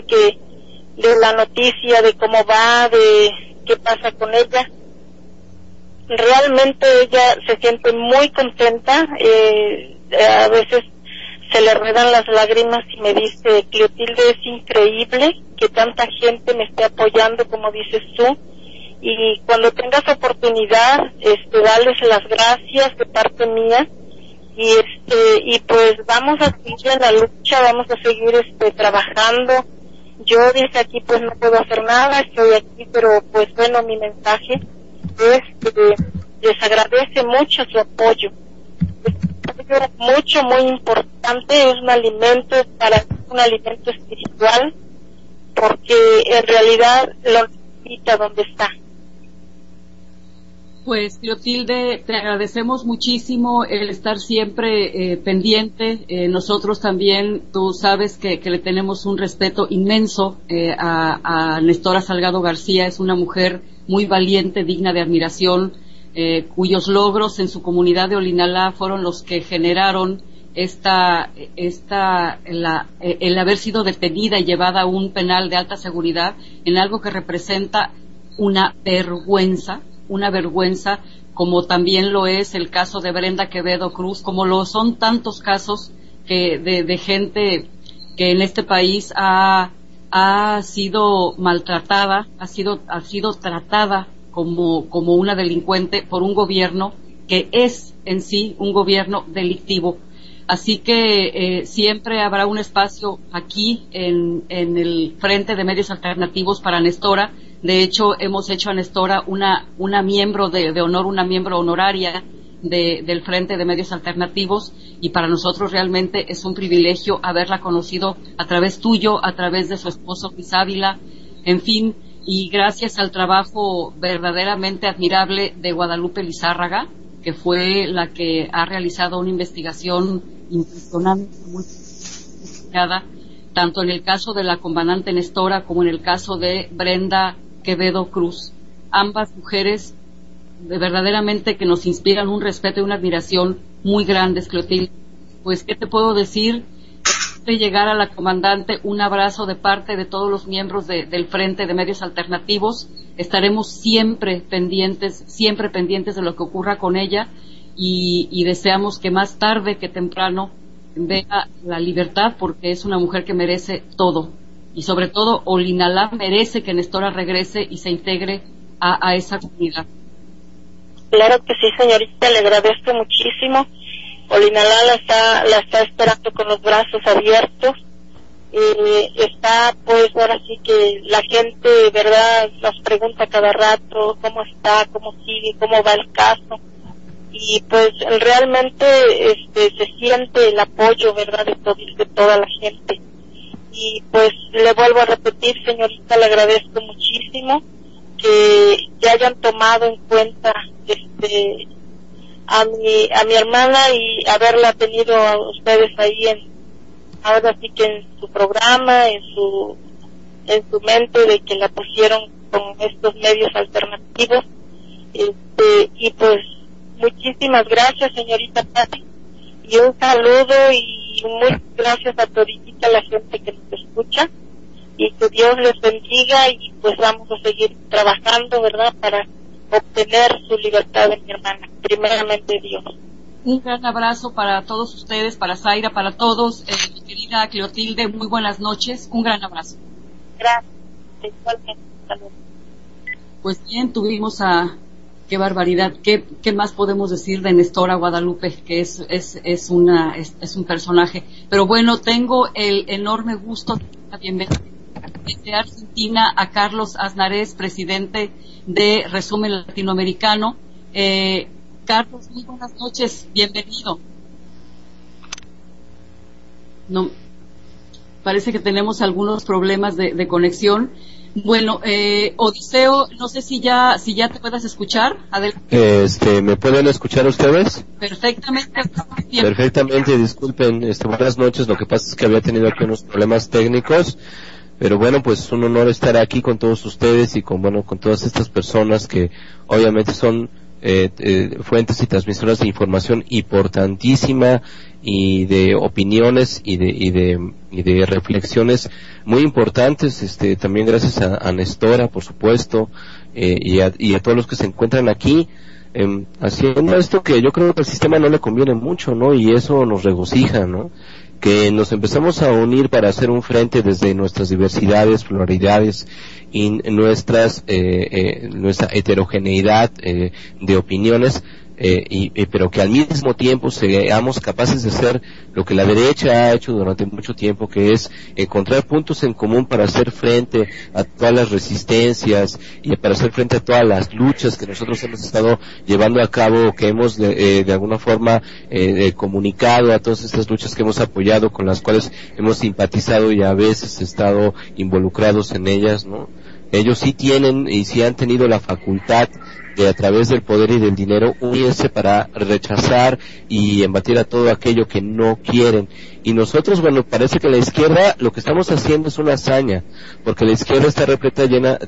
la noticia, de cómo va, de qué pasa con ella, realmente ella se siente muy contenta. A veces se le ruedan las lágrimas y me dice: Cleotilde, es increíble que tanta gente me esté apoyando como dices tú, y cuando tengas oportunidad darles las gracias de parte mía, y vamos a seguir en la lucha, vamos a seguir trabajando. Yo desde aquí no puedo hacer nada, estoy aquí, pero mi mensaje es que les agradece mucho su apoyo. Es mucho, muy importante, es un alimento espiritual, porque en realidad lo necesita donde está. Pues Cleotilde, te agradecemos muchísimo el estar siempre pendiente. Nosotros también, tú sabes que le tenemos un respeto inmenso a Nestora Salgado García. Es una mujer muy valiente, digna de admiración, cuyos logros en su comunidad de Olinalá fueron los que generaron el haber sido detenida y llevada a un penal de alta seguridad en algo que representa una vergüenza, como también lo es el caso de Brenda Quevedo Cruz, como lo son tantos casos de gente que en este país ha sido maltratada, ha sido tratada como una delincuente por un gobierno que es en sí un gobierno delictivo. Así que siempre habrá un espacio aquí en el Frente de Medios Alternativos para Nestora. De hecho, hemos hecho a Nestora una miembro de honor, una miembro honoraria del Frente de Medios Alternativos, y para nosotros realmente es un privilegio haberla conocido a través tuyo, a través de su esposo Luis Ávila, en fin, y gracias al trabajo verdaderamente admirable de Guadalupe Lizárraga, que fue la que ha realizado una investigación impresionante, muy complicada, tanto en el caso de la comandante Nestora como en el caso de Brenda Quevedo Cruz. Ambas mujeres verdaderamente que nos inspiran un respeto y una admiración muy grandes, Clotilde. Pues, ¿qué te puedo decir? De llegar a la comandante, un abrazo de parte de todos los miembros del Frente de Medios Alternativos. Estaremos siempre pendientes de lo que ocurra con ella, y deseamos que más tarde que temprano vea la libertad, porque es una mujer que merece todo, y sobre todo Olinalá merece que Nestora regrese y se integre a esa comunidad. Claro que sí, señorita, le agradezco muchísimo. Olinalá la está esperando con los brazos abiertos. Está, pues, ahora sí que la gente, verdad, nos pregunta cada rato cómo está, cómo sigue, cómo va el caso. Y pues realmente se siente el apoyo, verdad, de toda la gente. Y pues le vuelvo a repetir, señorita, le agradezco muchísimo que ya hayan tomado en cuenta a mi hermana y haberla tenido a ustedes ahí ahora sí que en su programa, en su mente, de que la pusieron con estos medios alternativos. Y pues muchísimas gracias, señorita Patti, y un saludo y muchas gracias a todita la gente que nos escucha, y que Dios les bendiga, y pues vamos a seguir trabajando, verdad, para obtener su libertad de mi hermana, primeramente Dios. Un gran abrazo para todos ustedes, para Zaira, para todos. Mi querida Clotilde, muy buenas noches, un gran abrazo. Gracias, igualmente. Saludos. Pues bien, tuvimos qué barbaridad, qué más podemos decir de Nestora Guadalupe, que es un personaje. Pero bueno, tengo el enorme gusto de dar la bienvenida desde Argentina a Carlos Aznarés, presidente de Resumen Latinoamericano. Carlos, muy buenas noches, bienvenido. No, parece que tenemos algunos problemas de conexión. Bueno, Odiseo, no sé si ya te puedas escuchar. Adelante. ¿Me pueden escuchar ustedes? Perfectamente. Perfectamente, disculpen, buenas noches. Lo que pasa es que había tenido aquí unos problemas técnicos, pero bueno, pues un honor estar aquí con todos ustedes y con todas estas personas que obviamente son fuentes y transmisoras de información importantísima y de opiniones y de reflexiones muy importantes. También gracias a Nestora, por supuesto, y a todos los que se encuentran aquí haciendo esto que yo creo que al sistema no le conviene mucho, ¿no? Y eso nos regocija, ¿no? Que nos empezamos a unir para hacer un frente desde nuestras diversidades, pluralidades y nuestra heterogeneidad de opiniones, pero que al mismo tiempo seamos capaces de hacer lo que la derecha ha hecho durante mucho tiempo, que es encontrar puntos en común para hacer frente a todas las resistencias y para hacer frente a todas las luchas que nosotros hemos estado llevando a cabo, que hemos de alguna forma comunicado, a todas estas luchas que hemos apoyado, con las cuales hemos simpatizado y a veces estado involucrados en ellas, ¿no? Ellos sí tienen y sí han tenido la facultad de, a través del poder y del dinero, unirse para rechazar y embatir a todo aquello que no quieren. Y nosotros, bueno, parece que la izquierda lo que estamos haciendo es una hazaña, porque la izquierda está repleta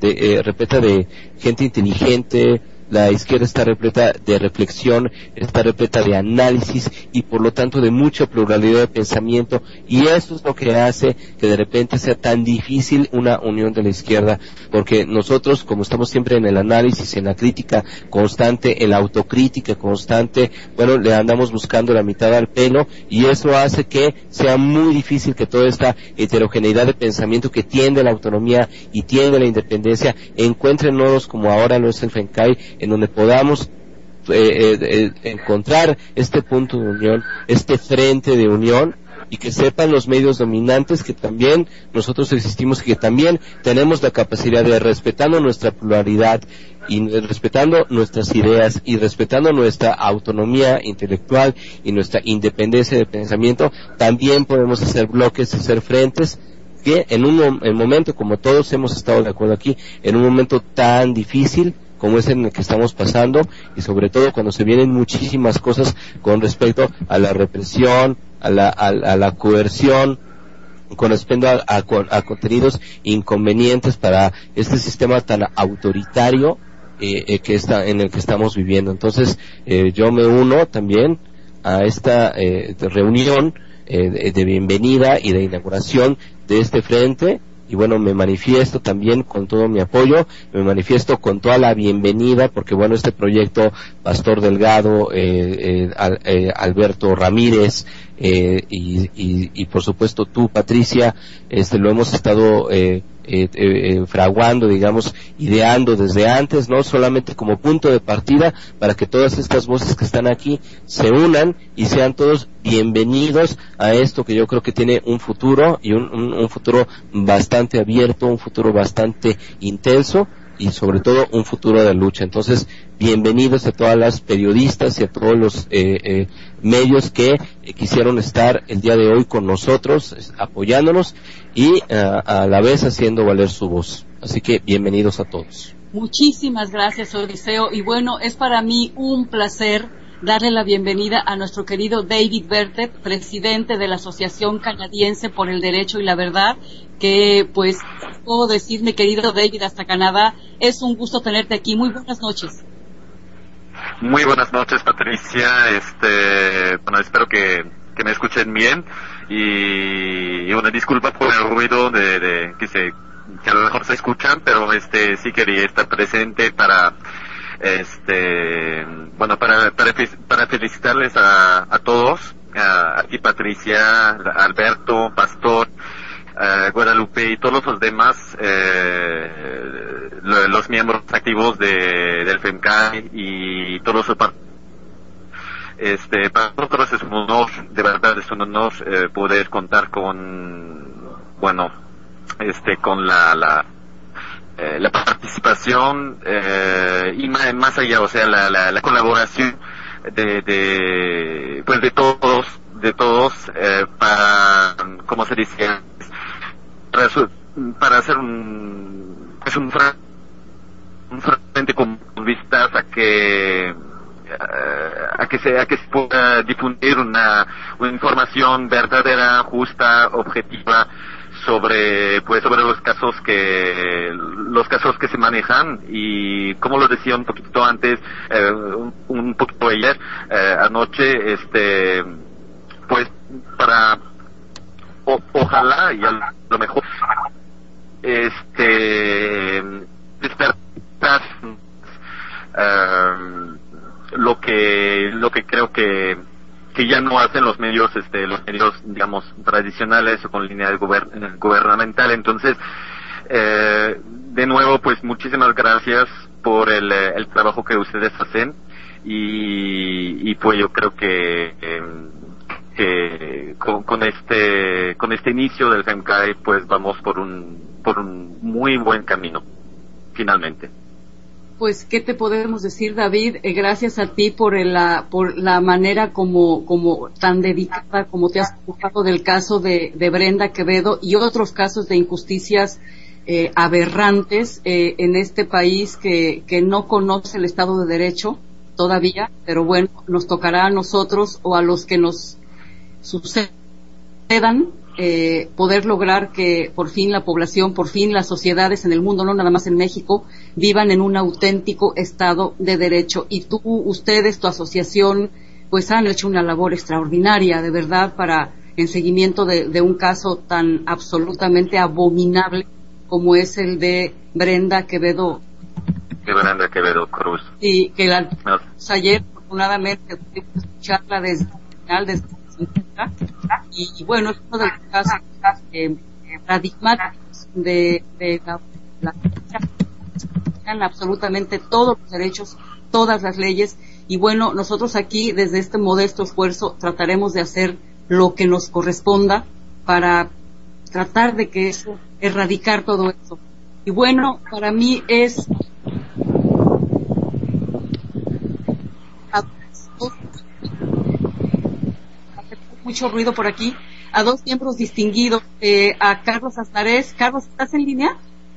de gente inteligente. La izquierda está repleta de reflexión, está repleta de análisis y por lo tanto de mucha pluralidad de pensamiento, y eso es lo que hace que de repente sea tan difícil una unión de la izquierda, porque nosotros, como estamos siempre en el análisis, en la crítica constante, en la autocrítica constante, bueno, le andamos buscando la mitad al pelo, y eso hace que sea muy difícil que toda esta heterogeneidad de pensamiento que tiende a la autonomía y tiende a la independencia encuentre nodos como ahora lo es el FENCAI, en donde podamos encontrar este punto de unión, este frente de unión, y que sepan los medios dominantes que también nosotros existimos y que también tenemos la capacidad de, respetando nuestra pluralidad y respetando nuestras ideas y respetando nuestra autonomía intelectual y nuestra independencia de pensamiento, también podemos hacer bloques, hacer frentes que en un momento, como todos hemos estado de acuerdo aquí, en un momento tan difícil como es en el que estamos pasando, y sobre todo cuando se vienen muchísimas cosas con respecto a la represión, a la coerción, con respecto a contenidos inconvenientes para este sistema tan autoritario en el que estamos viviendo. Entonces, yo me uno también a esta reunión de bienvenida y de inauguración de este frente. Y bueno, me manifiesto también con todo mi apoyo, me manifiesto con toda la bienvenida, porque bueno, este proyecto, Pastor Delgado, Alberto Ramírez, y por supuesto tú, Patricia, lo hemos estado fraguando, digamos, ideando desde antes, no solamente como punto de partida para que todas estas voces que están aquí se unan y sean todos bienvenidos a esto que yo creo que tiene un futuro, y un futuro bastante abierto, un futuro bastante intenso, y sobre todo un futuro de lucha. Entonces, bienvenidos a todas las periodistas y a todos los medios que quisieron estar el día de hoy con nosotros, apoyándonos y a la vez haciendo valer su voz. Así que bienvenidos a todos. Muchísimas gracias, Odiseo. Y bueno, es para mí un placer darle la bienvenida a nuestro querido David Bertet, presidente de la Asociación Canadiense por el Derecho y la Verdad, que pues puedo decir, mi querido David, hasta Canadá, es un gusto tenerte aquí. Muy buenas noches. Muy buenas noches, Patricia. Bueno, espero que me escuchen bien, y una disculpa por el ruido que a lo mejor se escuchan, pero sí quería estar presente para bueno, para felicitarles a todos, a ti, Patricia, Alberto, Pastor, Guadalupe y todos los demás los miembros activos del FEMCAI y todos los para nosotros es un honor, de verdad es un honor poder contar con con la participación y más allá, o sea, la colaboración de todos para, como se dice, para hacer un frente con vistas a que se pueda difundir una información verdadera, justa, objetiva sobre los casos que se manejan, y como lo decía un poquito antes, un poquito ayer, anoche, pues para ojalá y a lo mejor despertar lo que creo que ya no hacen los medios digamos tradicionales o con línea gubernamental. Entonces, de nuevo, pues muchísimas gracias por el trabajo que ustedes hacen, y pues yo creo que con este inicio del FEMCAI pues vamos por un muy buen camino finalmente. Pues, ¿qué te podemos decir, David? Gracias a ti por la manera como tan dedicada como te has ocupado del caso de Brenda Quevedo y otros casos de injusticias aberrantes en este país que no conoce el Estado de Derecho todavía, pero bueno, nos tocará a nosotros o a los que nos sucedan poder lograr que por fin la población, por fin las sociedades en el mundo, no nada más en México, vivan en un auténtico Estado de Derecho. Y ustedes, tu asociación, pues han hecho una labor extraordinaria, de verdad, en seguimiento de un caso tan absolutamente abominable como es el de Brenda Quevedo. De Brenda Quevedo Cruz. Y que ayer, afortunadamente, pudimos escucharla desde el final, desde y bueno, es uno de los casos paradigmáticos de la absolutamente todos los derechos, todas las leyes, Y bueno, nosotros aquí, desde este modesto esfuerzo, trataremos de hacer lo que nos corresponda para tratar de que eso, erradicar todo eso. Y bueno, para mí es mucho ruido por aquí, a dos miembros distinguidos, a Carlos Aznarés. Carlos, ¿estás en línea?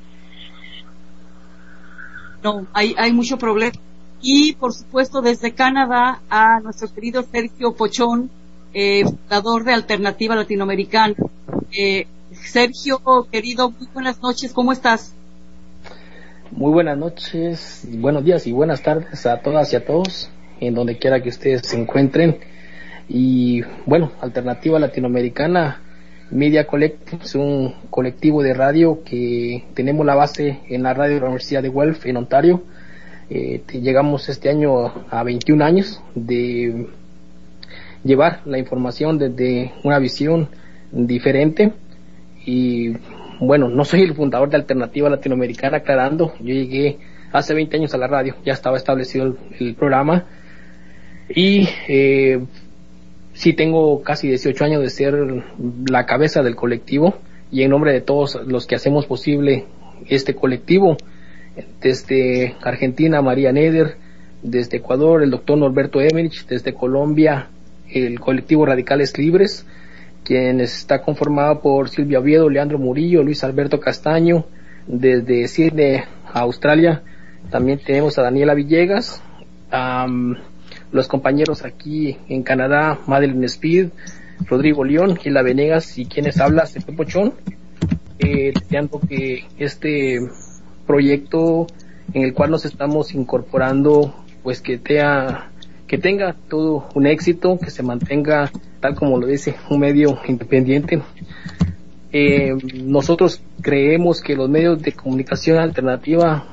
No, hay mucho problema. Y por supuesto desde Canadá a nuestro querido Sergio Pochón, fundador de Alternativa Latinoamericana. Sergio, querido, muy buenas noches, ¿cómo estás? Muy buenas noches, buenos días y buenas tardes a todas y a todos, en donde quiera que ustedes se encuentren. Y bueno, Alternativa Latinoamericana Media Collective es un colectivo de radio que tenemos la base en la radio de la Universidad de Guelph en Ontario. Llegamos este año a 21 años de llevar la información desde una visión diferente. Y bueno, no soy el fundador de Alternativa Latinoamericana, aclarando, yo llegué hace 20 años a la radio, ya estaba establecido el programa, y sí tengo casi 18 años de ser la cabeza del colectivo, y en nombre de todos los que hacemos posible este colectivo, desde Argentina, María Neder, desde Ecuador, el doctor Norberto Emerich, desde Colombia, el colectivo Radicales Libres, quien está conformado por Silvia Oviedo, Leandro Murillo, Luis Alberto Castaño, desde Sydney, Australia. También tenemos a Daniela Villegas, los compañeros aquí en Canadá, Madeline Speed, Rodrigo León, Gila Venegas y quienes habla, Sergio Pochón, deseando que este proyecto en el cual nos estamos incorporando, pues que tenga todo un éxito, que se mantenga tal como lo dice, un medio independiente. Nosotros creemos que los medios de comunicación alternativa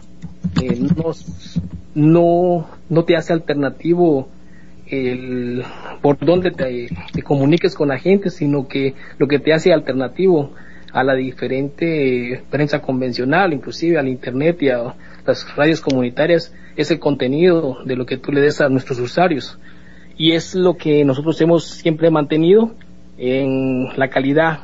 no te hace alternativo por donde te comuniques con la gente, sino que lo que te hace alternativo a la diferente prensa convencional, inclusive al internet y a las radios comunitarias, es el contenido de lo que tú le des a nuestros usuarios. Y es lo que nosotros hemos siempre mantenido en la calidad.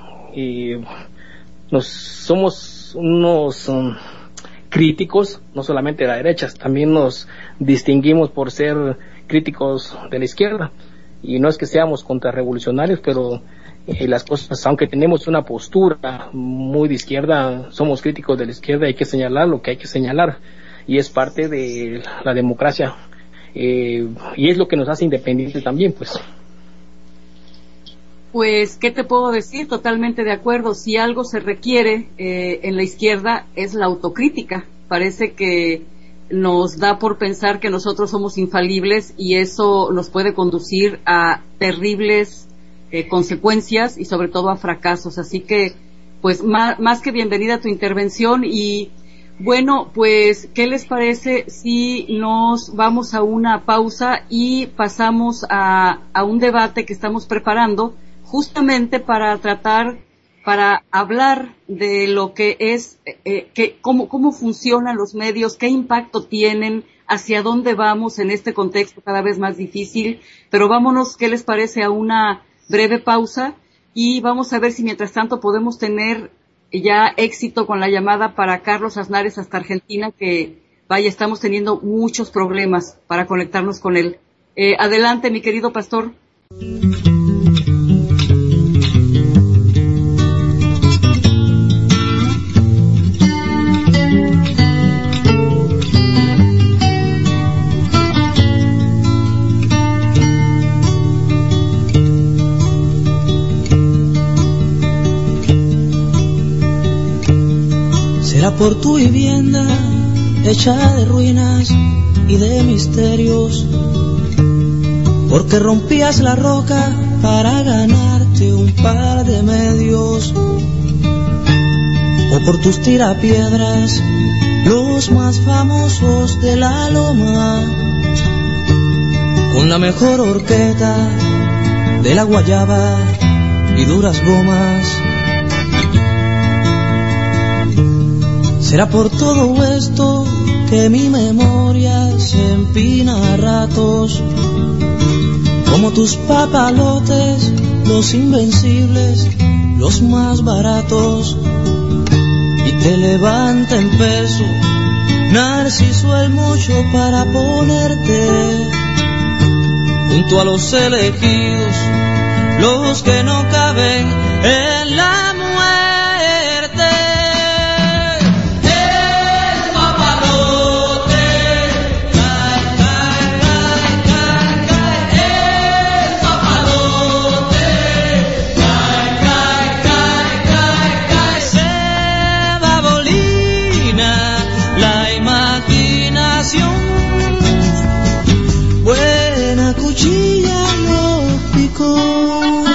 Somos unos críticos, no solamente de la derecha, también nos distinguimos por ser críticos de la izquierda. Y no es que seamos contrarrevolucionarios, pero las cosas, aunque tenemos una postura muy de izquierda, somos críticos de la izquierda, hay que señalar lo que hay que señalar. Y es parte de la democracia. Y es lo que nos hace independientes también, pues. Pues, ¿qué te puedo decir? Totalmente de acuerdo. Si algo se requiere en la izquierda es la autocrítica. Parece que nos da por pensar que nosotros somos infalibles y eso nos puede conducir a terribles consecuencias y sobre todo a fracasos. Así que, pues, más que bienvenida a tu intervención. Y bueno, pues, ¿qué les parece si nos vamos a una pausa y pasamos a un debate que estamos preparando justamente para hablar de lo que es, cómo funcionan los medios, qué impacto tienen, hacia dónde vamos en este contexto cada vez más difícil? Pero vámonos, ¿qué les parece? A una breve pausa y vamos a ver si mientras tanto podemos tener ya éxito con la llamada para Carlos Aznarés hasta Argentina, que vaya, estamos teniendo muchos problemas para conectarnos con él. Adelante, mi querido pastor. Será por tu vivienda hecha de ruinas y de misterios, porque rompías la roca para ganarte un par de medios, o por tus tirapiedras, los más famosos de la loma, con la mejor horqueta de la guayaba y duras gomas. Será por todo esto que mi memoria se empina a ratos, como tus papalotes, los invencibles, los más baratos, y te levanta en peso, Narciso el mucho para ponerte junto a los elegidos, los que no caben en la muerte. El papalote cae, cae, cae, cae, cae. El papalote cae, cae, cae, cae, cae. Se va bolina la imaginación. Buena cuchilla lo picó.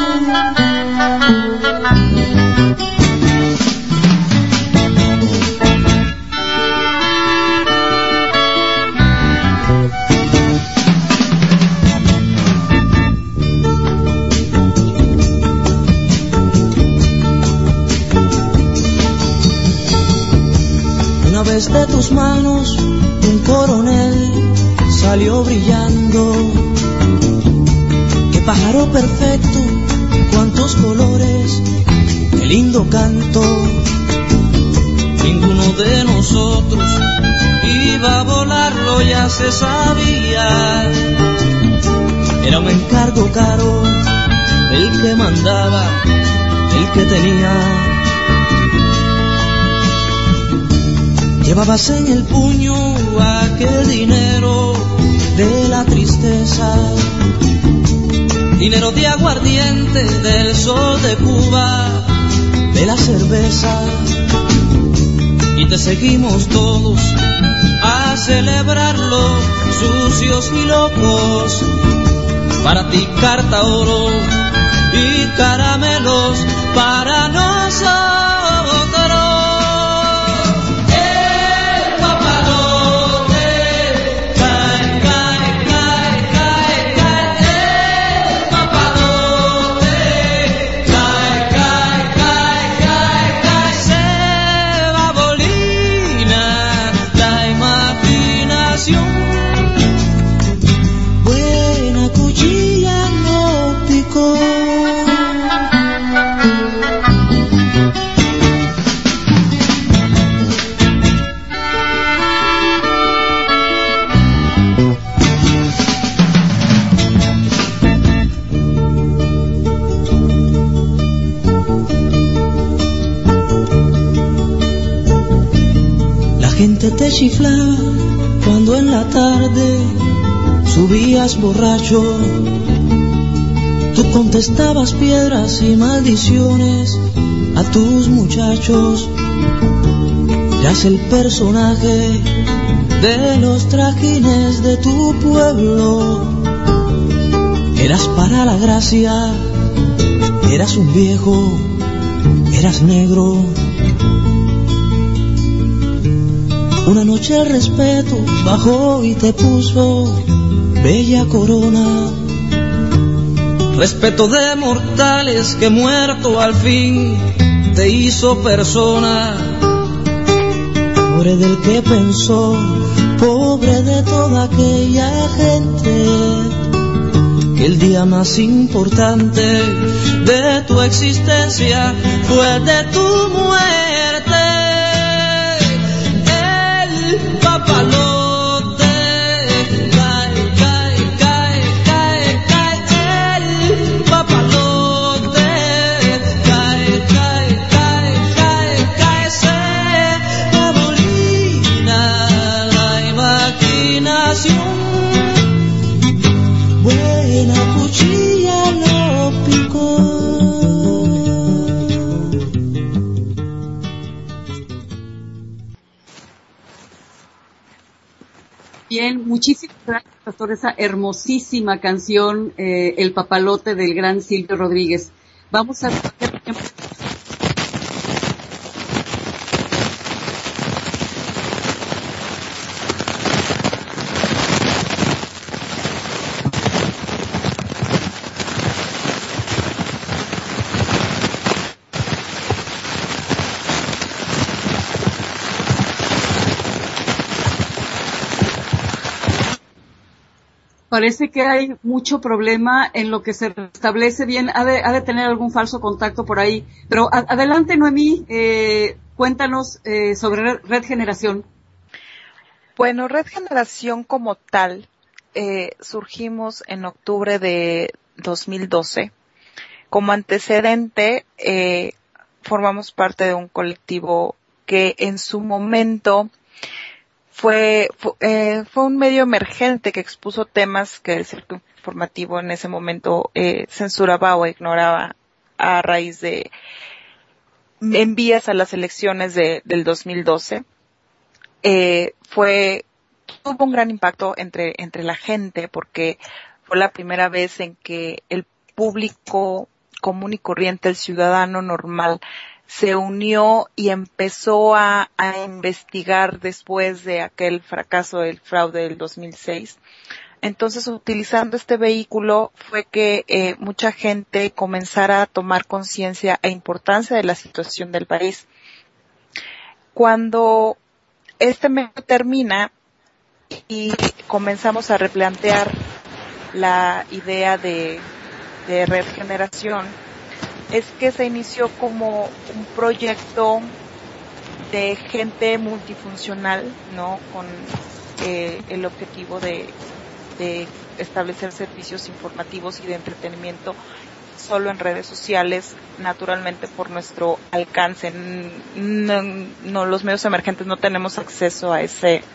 Una vez de tus manos un coronel salió brillando. Qué pájaro perfecto, cuántos colores, qué lindo canto. Ninguno de nosotros iba a volarlo, ya se sabía. Era un encargo caro, el que mandaba, el que tenía. Llevabas en el puño aquel dinero de la tristeza, dinero de aguardiente, del sol de Cuba, de la cerveza. Y te seguimos todos a celebrarlo, sucios y locos. Para ti carta oro y caramelos para nosotros. Te chiflaba cuando en la tarde subías borracho. Tú contestabas piedras y maldiciones a tus muchachos. Eras el personaje de los trajines de tu pueblo. Eras para la gracia, eras un viejo, eras negro. Una noche el respeto bajó y te puso bella corona. Respeto de mortales que muerto al fin te hizo persona. Pobre del que pensó, pobre de toda aquella gente, que el día más importante de tu existencia fue de tu muerte. Papalote, cae, cae, cae, cae, cae. El papalote, cae, cae, cae, cae, cae. Se abolina la imaginación. Buena cuchilla lo picó. Bien, muchísimas gracias por esa hermosísima canción, El Papalote, del gran Silvio Rodríguez. Vamos a parece que hay mucho problema en lo que se establece bien. Ha de tener algún falso contacto por ahí. Pero adelante, Noemí, cuéntanos sobre Red Generación. Bueno, Red Generación como tal, surgimos en octubre de 2012. Como antecedente, formamos parte de un colectivo que en su momento fue un medio emergente que expuso temas que el circuito informativo en ese momento censuraba o ignoraba a raíz de envías a las elecciones del 2012. Tuvo un gran impacto entre la gente porque fue la primera vez en que el público común y corriente, el ciudadano normal, se unió y empezó a investigar después de aquel fracaso del fraude del 2006. Entonces, utilizando este vehículo fue que mucha gente comenzara a tomar conciencia e importancia de la situación del país. Cuando este mes termina y comenzamos a replantear la idea de Red Generación, es que se inició como un proyecto de gente multifuncional, ¿no? Con el objetivo de establecer servicios informativos y de entretenimiento solo en redes sociales, naturalmente por nuestro alcance. No, los medios emergentes no tenemos acceso a ese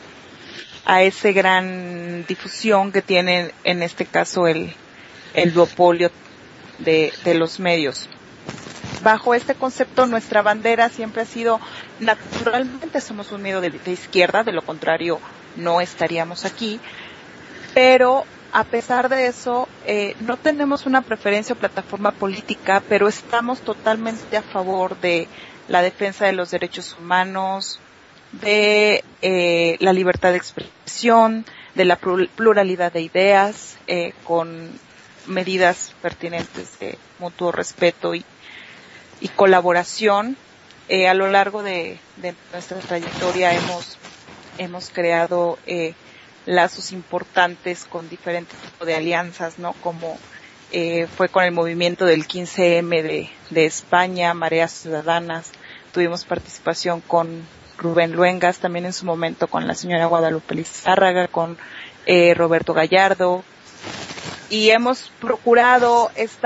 gran difusión que tiene en este caso el duopolio de los medios. Bajo este concepto, nuestra bandera siempre ha sido, naturalmente somos un medio de izquierda, de lo contrario no estaríamos aquí, pero a pesar de eso, no tenemos una preferencia o plataforma política, pero estamos totalmente a favor de la defensa de los derechos humanos, de la libertad de expresión, de la pluralidad de ideas, con medidas pertinentes de mutuo respeto y colaboración. A lo largo de nuestra trayectoria hemos creado lazos importantes con diferentes tipos de alianzas, ¿no? Como fue con el movimiento del 15M de España, Mareas Ciudadanas. Tuvimos participación con Rubén Luengas, también en su momento con la señora Guadalupe Lizárraga, con Roberto Gallardo. Y hemos procurado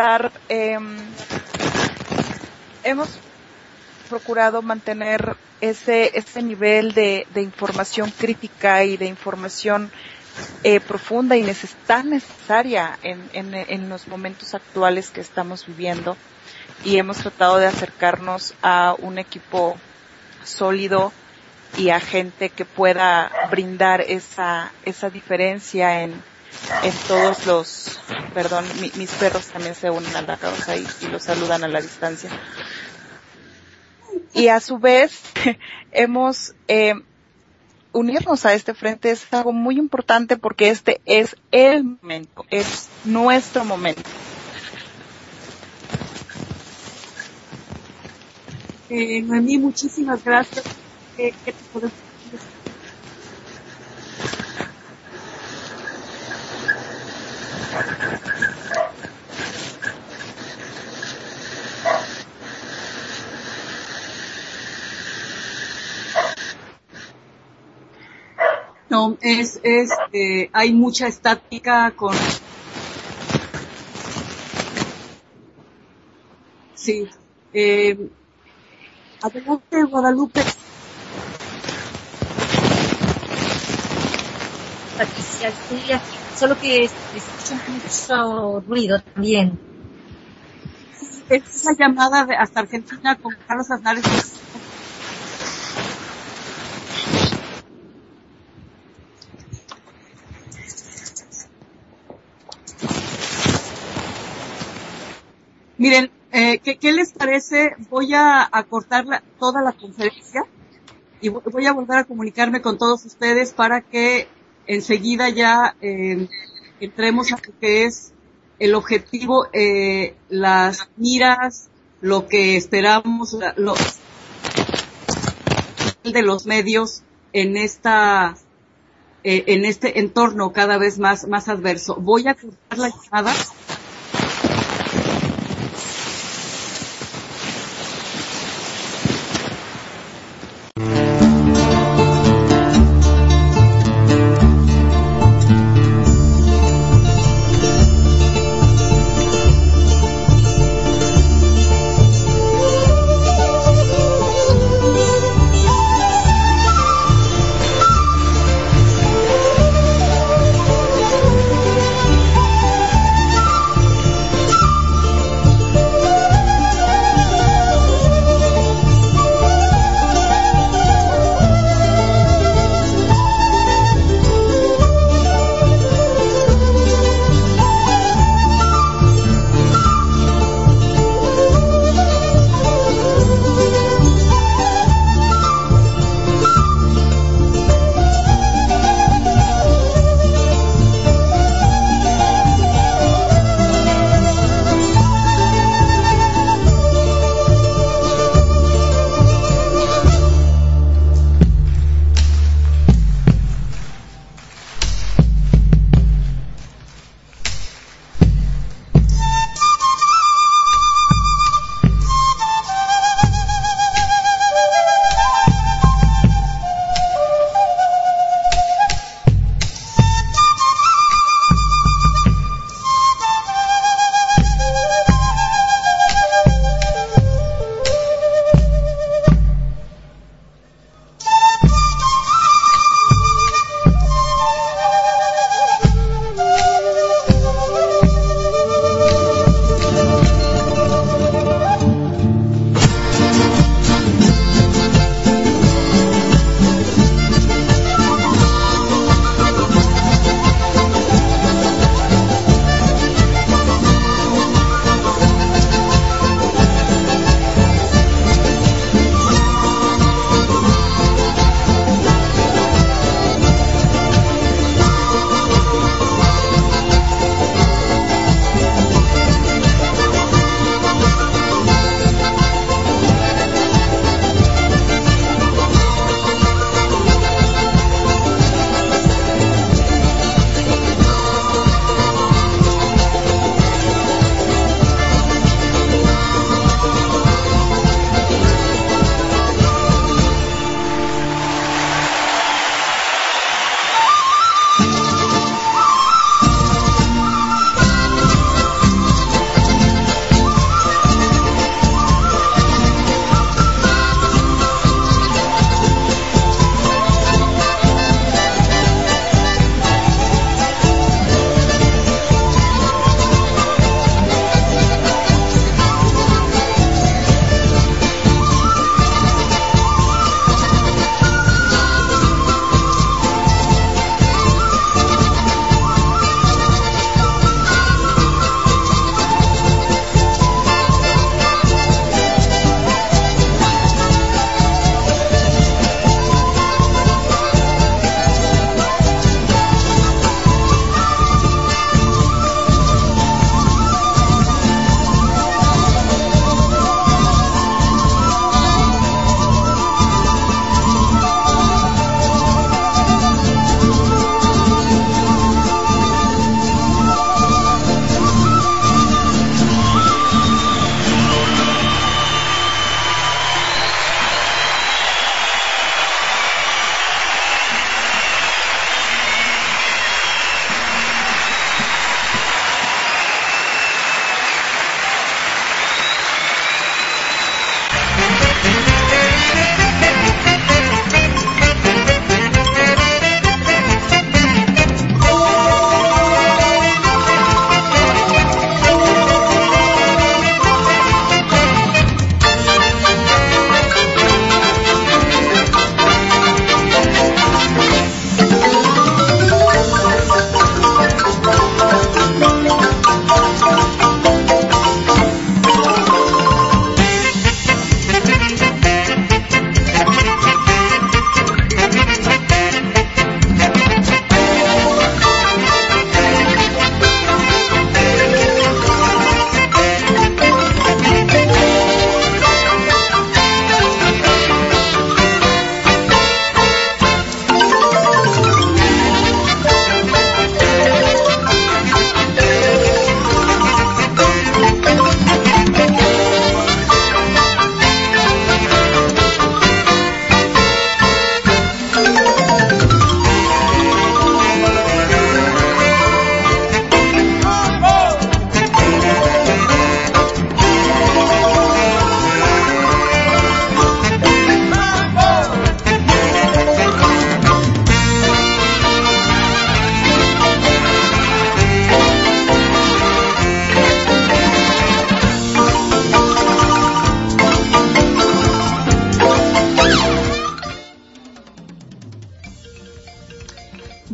mantener ese nivel de información crítica y de información profunda y tan necesaria en los momentos actuales que estamos viviendo. Y hemos tratado de acercarnos a un equipo sólido y a gente que pueda brindar esa diferencia en todos los, perdón, mis perros también se unen a la causa y los saludan a la distancia. Y a su vez, unirnos a este frente es algo muy importante porque este es el momento, es nuestro momento. Noemí, muchísimas gracias. ¿Qué te puedo decir? No, hay mucha estática con... Sí. Adelante, Guadalupe. Patricia, solo que escucho mucho ruido también. Es la llamada hasta Argentina con Carlos Aznares. Miren, ¿qué les parece? Voy a cortar toda la conferencia y voy a volver a comunicarme con todos ustedes para que enseguida ya entremos a lo que es el objetivo, las miras, lo que esperamos, de los medios en esta en este entorno cada vez más adverso. Voy a cortar la llamada.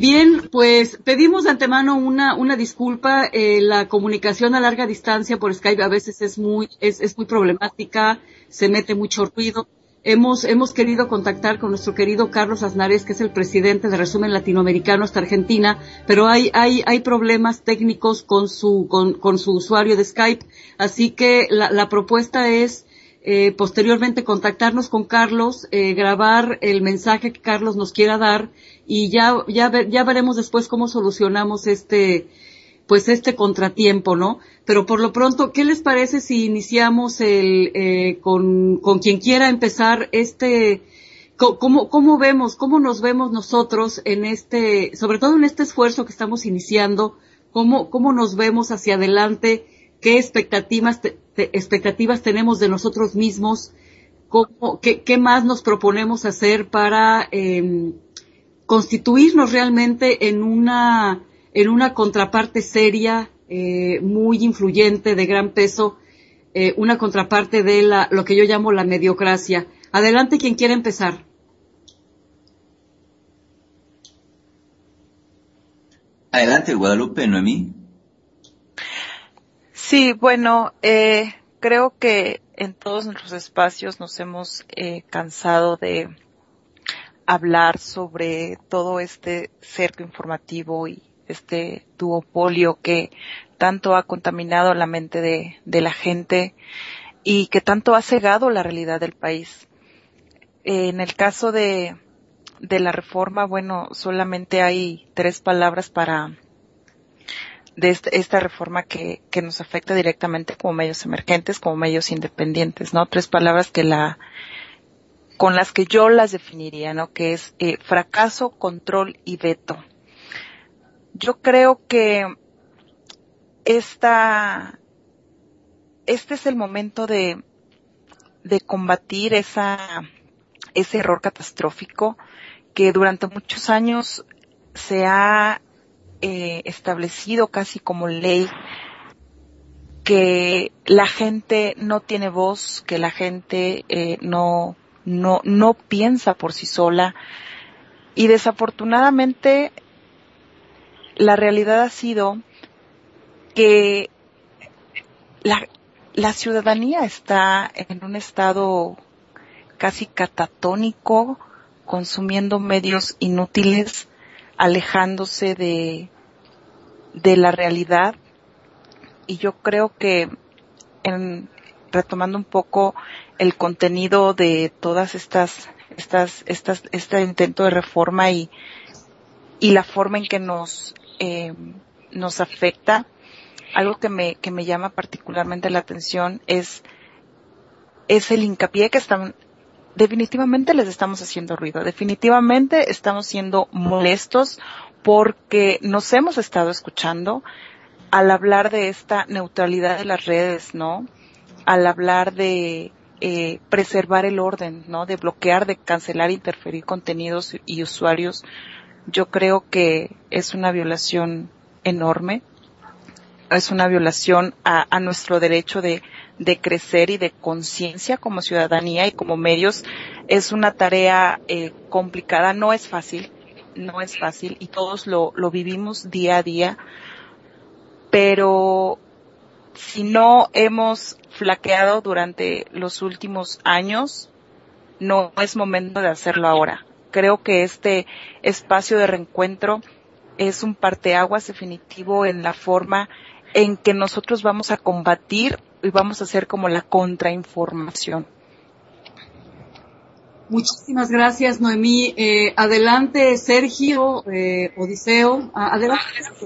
Bien, pues pedimos de antemano una disculpa. La comunicación a larga distancia por Skype a veces es muy problemática, se mete mucho ruido. Hemos querido contactar con nuestro querido Carlos Aznarés, que es el presidente de Resumen Latinoamericano hasta Argentina, pero hay problemas técnicos con su usuario de Skype, así que la propuesta es posteriormente contactarnos con Carlos, grabar el mensaje que Carlos nos quiera dar y ya veremos después cómo solucionamos este contratiempo, ¿no? Pero por lo pronto, ¿qué les parece si iniciamos con quien quiera empezar cómo nos vemos nosotros sobre todo en este esfuerzo que estamos iniciando, cómo nos vemos hacia adelante, qué expectativas tenemos de nosotros mismos, qué más nos proponemos hacer para constituirnos realmente en una contraparte seria, muy influyente, de gran peso, una contraparte de lo que yo llamo la mediocracia. Adelante quien quiera empezar. Adelante, Guadalupe, Noemí. Sí, bueno, creo que en todos nuestros espacios nos hemos cansado de hablar sobre todo este cerco informativo y este duopolio que tanto ha contaminado la mente de la gente y que tanto ha cegado la realidad del país. En el caso de la reforma, bueno, solamente hay 3 palabras de esta reforma que nos afecta directamente como medios emergentes, como medios independientes, ¿no? 3 palabras con las que yo las definiría, ¿no? Que es fracaso, control y veto. Yo creo que este es el momento de combatir ese error catastrófico que durante muchos años se ha establecido casi como ley, que la gente no tiene voz, que la gente no piensa por sí sola, y desafortunadamente la realidad ha sido que la ciudadanía está en un estado casi catatónico, consumiendo medios inútiles, alejándose de la realidad. Y yo creo que retomando un poco el contenido de todas este intento de reforma y la forma en que nos afecta, algo que me llama particularmente la atención es el hincapié que definitivamente les estamos haciendo ruido, definitivamente estamos siendo molestos porque nos hemos estado escuchando al hablar de esta neutralidad de las redes, ¿no? Al hablar de preservar el orden, ¿no? De bloquear, de cancelar, interferir contenidos y usuarios. Yo creo que es una violación enorme, es una violación a nuestro derecho de crecer y de conciencia como ciudadanía y como medios. Es una tarea complicada, no es fácil y todos lo vivimos día a día, pero si no hemos flaqueado durante los últimos años, no es momento de hacerlo ahora. Creo que este espacio de reencuentro es un parteaguas definitivo en la forma en que nosotros vamos a combatir y vamos a hacer como la contrainformación. Muchísimas gracias, Noemí. Adelante, Sergio, Odiseo. Adelante.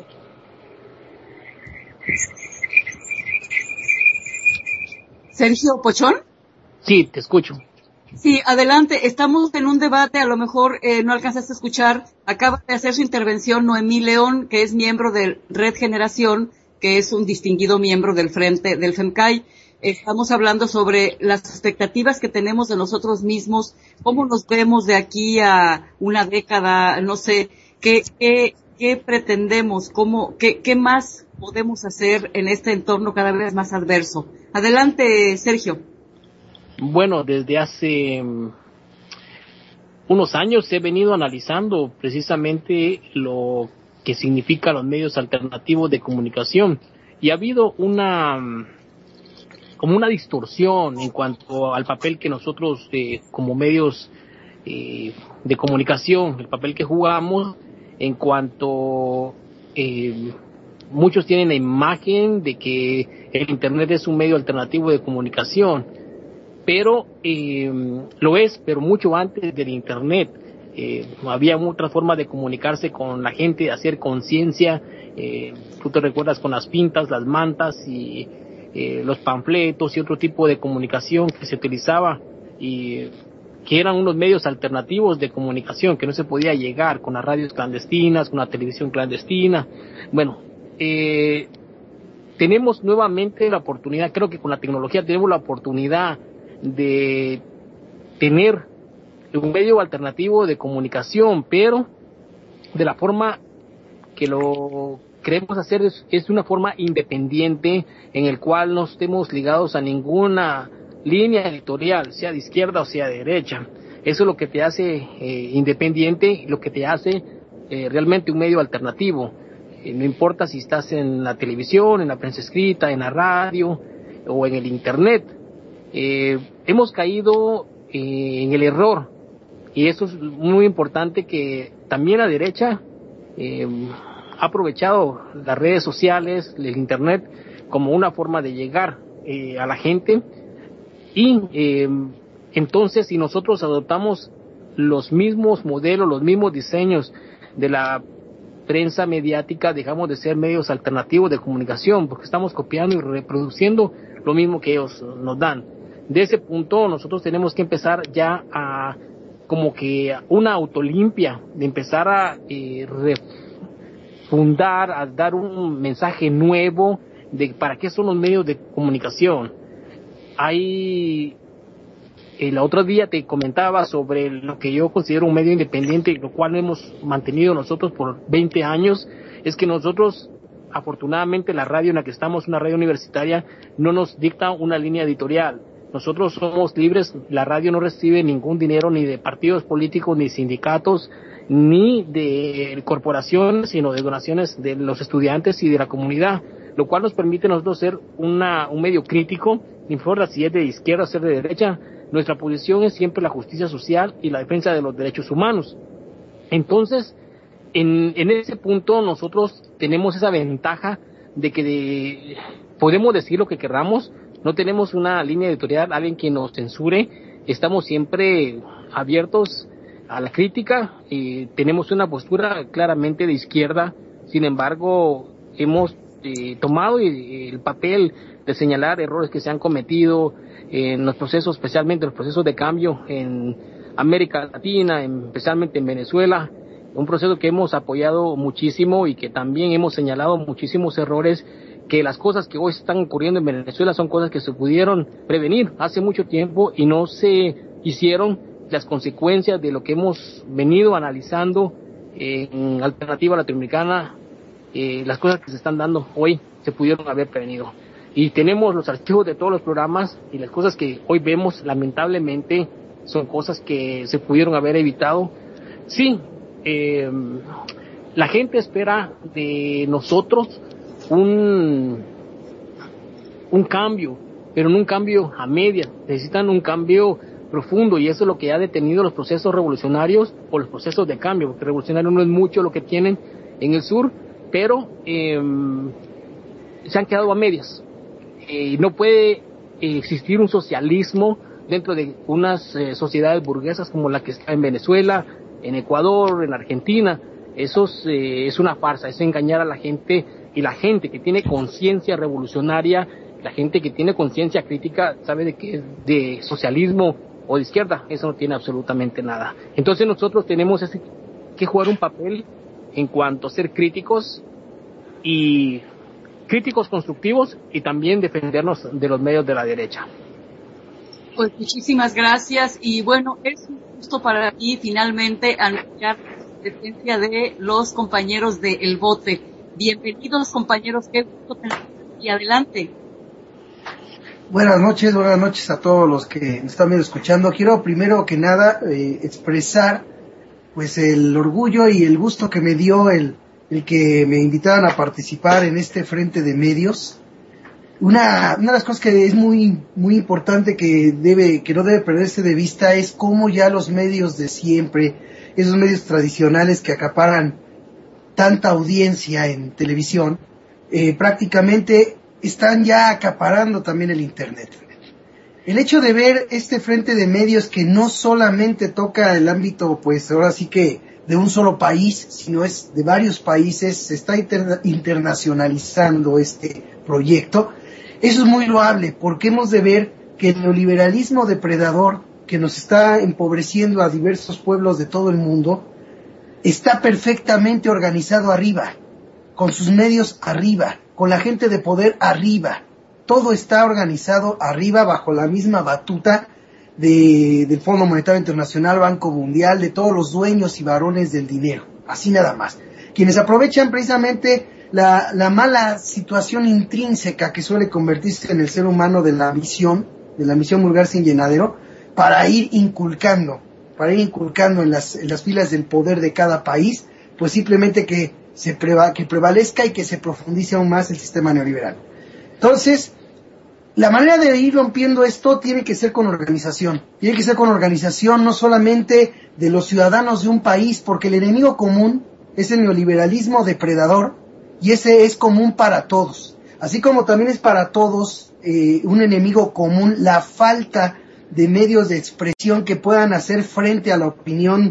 Sergio Pochón. Sí, te escucho. Sí, adelante. Estamos en un debate, a lo mejor no alcanzaste a escuchar. Acaba de hacer su intervención Noemí León, que es miembro de Red Generación, que es un distinguido miembro del Frente del FEMCAI. Estamos hablando sobre las expectativas que tenemos de nosotros mismos, cómo nos vemos de aquí a una década, no sé, qué pretendemos, qué más podemos hacer en este entorno cada vez más adverso. Adelante, Sergio. Bueno, desde hace unos años he venido analizando precisamente lo que significan los medios alternativos de comunicación, y ha habido como una distorsión en cuanto al papel que nosotros como medios de comunicación, el papel que jugamos, en cuanto muchos tienen la imagen de que el Internet es un medio alternativo de comunicación, pero lo es, pero mucho antes del Internet. Había otra forma de comunicarse con la gente, de hacer conciencia. Tú te recuerdas con las pintas, las mantas y los panfletos y otro tipo de comunicación que se utilizaba, y que eran unos medios alternativos de comunicación que no se podía llegar con las radios clandestinas, con la televisión clandestina. Bueno, tenemos nuevamente la oportunidad, creo que con la tecnología tenemos la oportunidad de tener un medio alternativo de comunicación, pero de la forma que lo queremos hacer es una forma independiente, en el cual no estemos ligados a ninguna línea editorial, sea de izquierda o sea de derecha. Eso es lo que te hace independiente, lo que te hace realmente un medio alternativo. No importa si estás en la televisión, en la prensa escrita, en la radio o en el Internet. Hemos caído en el error, y eso es muy importante, que también la derecha ha aprovechado las redes sociales, el Internet, como una forma de llegar a la gente, y entonces si nosotros adoptamos los mismos modelos, los mismos diseños de la prensa mediática, dejamos de ser medios alternativos de comunicación, porque estamos copiando y reproduciendo lo mismo que ellos nos dan. De ese punto nosotros tenemos que empezar ya a como que una autolimpia, de empezar a refundar, a dar un mensaje nuevo de para qué son los medios de comunicación. El otro día te comentaba sobre lo que yo considero un medio independiente, lo cual hemos mantenido nosotros por 20 años, es que nosotros, afortunadamente, la radio en la que estamos, una radio universitaria, no nos dicta una línea editorial. Nosotros somos libres, la radio no recibe ningún dinero ni de partidos políticos, ni sindicatos, ni de corporaciones, sino de donaciones de los estudiantes y de la comunidad, lo cual nos permite a nosotros ser un medio crítico, no importa si es de izquierda o si es de derecha. Nuestra posición es siempre la justicia social y la defensa de los derechos humanos. Entonces, en ese punto nosotros tenemos esa ventaja de que podemos decir lo que queramos, no tenemos una línea editorial, alguien que nos censure, estamos siempre abiertos a la crítica, y tenemos una postura claramente de izquierda. Sin embargo, hemos tomado el papel de señalar errores que se han cometido en los procesos, especialmente los procesos de cambio en América Latina, especialmente en Venezuela, un proceso que hemos apoyado muchísimo, y que también hemos señalado muchísimos errores, que las cosas que hoy están ocurriendo en Venezuela son cosas que se pudieron prevenir hace mucho tiempo y no se hicieron. Las consecuencias de lo que hemos venido analizando en Alternativa Latinoamericana, las cosas que se están dando hoy se pudieron haber prevenido. Y tenemos los archivos de todos los programas, y las cosas que hoy vemos, lamentablemente, son cosas que se pudieron haber evitado. Sí, la gente espera de nosotros un cambio, pero no un cambio a medias. Necesitan un cambio profundo, y eso es lo que ha detenido los procesos revolucionarios o los procesos de cambio, porque revolucionario no es mucho lo que tienen en el sur, pero se han quedado a medias. No puede existir un socialismo dentro de unas sociedades burguesas como la que está en Venezuela, en Ecuador, en Argentina. Eso es una farsa, es engañar a la gente, y la gente que tiene conciencia revolucionaria, la gente que tiene conciencia crítica, sabe de que de socialismo o de izquierda, eso no tiene absolutamente nada. Entonces nosotros tenemos que jugar un papel en cuanto a ser críticos, y críticos constructivos, y también defendernos de los medios de la derecha. Pues muchísimas gracias, y bueno, es un gusto para mí finalmente anunciar la presencia de los compañeros de El Bote. Bienvenidos, compañeros, qué gusto tenerlos aquí, adelante. Buenas noches a todos los que nos están escuchando. Quiero primero que nada expresar pues el orgullo y el gusto que me dio el que me invitaran a participar en este frente de medios. Una de las cosas que es muy importante que no debe perderse de vista es cómo ya los medios de siempre, esos medios tradicionales que acaparan tanta audiencia en televisión, prácticamente están ya acaparando también el Internet. El hecho de ver este frente de medios que no solamente toca el ámbito, pues ahora sí que de un solo país, sino es de varios países, se está internacionalizando este proyecto. Eso es muy loable, porque hemos de ver que el neoliberalismo depredador que nos está empobreciendo a diversos pueblos de todo el mundo está perfectamente organizado arriba, con sus medios arriba, con la gente de poder arriba. Todo está organizado arriba bajo la misma batuta del Fondo Monetario Internacional, Banco Mundial, de todos los dueños y varones del dinero. Así nada más. Quienes aprovechan precisamente la mala situación intrínseca que suele convertirse en el ser humano de la ambición vulgar sin llenadero, para ir inculcando en las filas del poder de cada país, pues simplemente que prevalezca y que se profundice aún más el sistema neoliberal. Entonces, la manera de ir rompiendo esto tiene que ser con organización. Tiene que ser con organización no solamente de los ciudadanos de un país, porque el enemigo común es el neoliberalismo depredador, y ese es común para todos. Así como también es para todos un enemigo común la falta de medios de expresión que puedan hacer frente a la opinión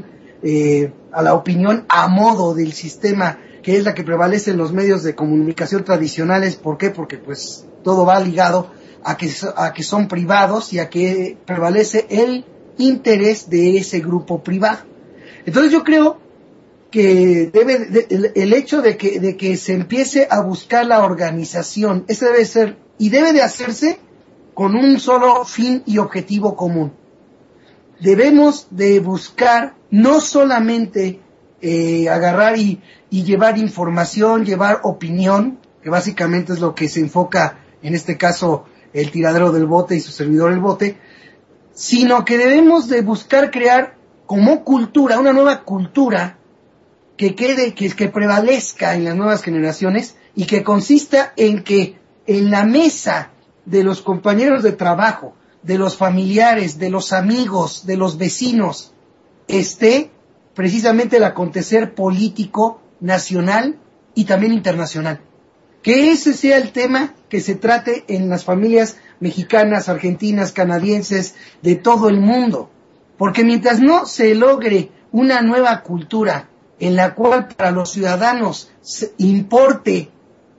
a modo del sistema, que es la que prevalece en los medios de comunicación tradicionales. ¿Por qué? Porque pues todo va ligado a que son privados y a que prevalece el interés de ese grupo privado. Entonces yo creo que el hecho de que se empiece a buscar la organización, ese debe ser y debe de hacerse con un solo fin y objetivo común. Debemos de buscar no solamente agarrar y llevar información, llevar opinión, que básicamente es lo que se enfoca en este caso el tiradero del bote y su servidor el bote, sino que debemos de buscar crear como cultura, una nueva cultura que prevalezca en las nuevas generaciones y que consista en que en la mesa de los compañeros de trabajo, de los familiares, de los amigos, de los vecinos, esté precisamente el acontecer político nacional y también internacional. Que ese sea el tema que se trate en las familias mexicanas, argentinas, canadienses, de todo el mundo. Porque mientras no se logre una nueva cultura en la cual para los ciudadanos importe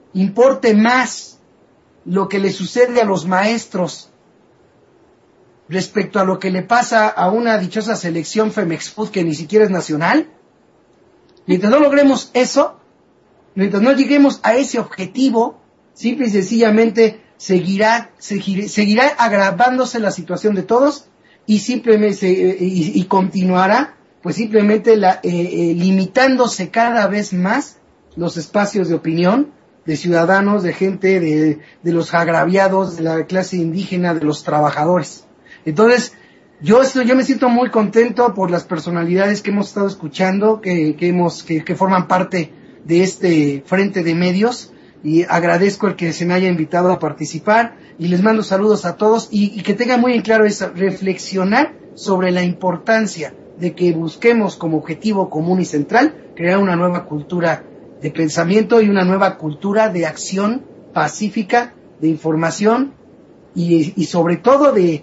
más lo que le sucede a los maestros respecto a lo que le pasa a una dichosa selección Femexfood que ni siquiera es nacional, mientras no logremos eso, mientras no lleguemos a ese objetivo, simple y sencillamente seguirá agravándose la situación de todos y simplemente y continuará pues simplemente limitándose cada vez más los espacios de opinión de ciudadanos, de gente, de los agraviados, de la clase indígena, de los trabajadores. Entonces, yo me siento muy contento por las personalidades que hemos estado escuchando, que forman parte de este frente de medios, y agradezco el que se me haya invitado a participar, y les mando saludos a todos, y que tengan muy en claro eso, reflexionar sobre la importancia de que busquemos como objetivo común y central crear una nueva cultura de pensamiento y una nueva cultura de acción pacífica, de información y sobre todo de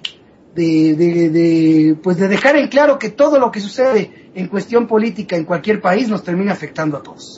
dejar en claro que todo lo que sucede en cuestión política en cualquier país nos termina afectando a todos.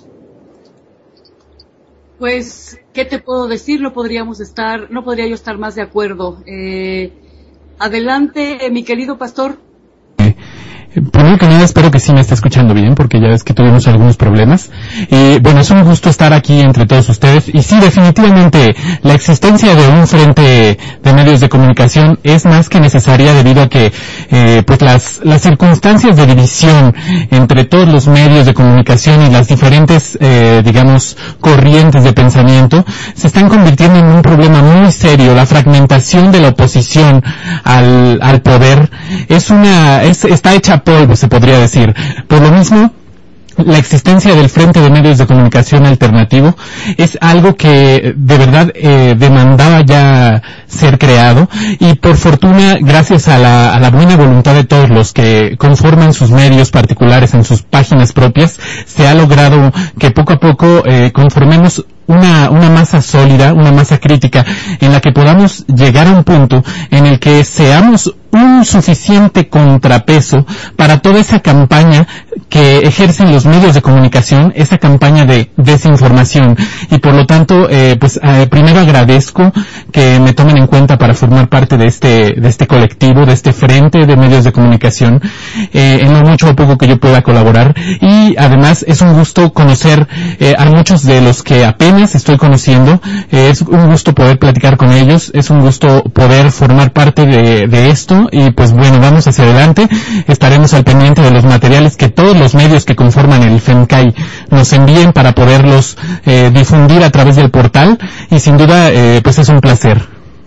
Pues, ¿qué te puedo decir? No podría yo estar más de acuerdo. Adelante, mi querido pastor. Primero que nada, espero que sí me esté escuchando bien, porque ya ves que tuvimos algunos problemas. Bueno, es un gusto estar aquí entre todos ustedes. Y sí, definitivamente, la existencia de un frente de medios de comunicación es más que necesaria debido a que, pues las circunstancias de división entre todos los medios de comunicación y las diferentes, digamos, corrientes de pensamiento se están convirtiendo en un problema muy serio. La fragmentación de la oposición al poder está hecha polvo, se podría decir. Por lo mismo, la existencia del Frente de Medios de Comunicación Alternativo es algo que de verdad demandaba ya ser creado, y por fortuna, gracias a la buena voluntad de todos los que conforman sus medios particulares en sus páginas propias, se ha logrado que poco a poco conformemos una masa sólida, una masa crítica, en la que podamos llegar a un punto en el que seamos un suficiente contrapeso para toda esa campaña que ejercen los medios de comunicación, esa campaña de desinformación. Y por lo tanto, primero agradezco que me tomen en cuenta para formar parte de este colectivo, de este frente de medios de comunicación, en lo mucho o poco que yo pueda colaborar. Y además es un gusto conocer a muchos de los que apenas estoy conociendo. Es un gusto poder platicar con ellos, es un gusto poder formar parte de esto. Y pues bueno, vamos hacia adelante. Estaremos al pendiente de los materiales que todos los medios que conforman el FEMCAI nos envíen para poderlos difundir a través del portal, y sin duda pues es un placer.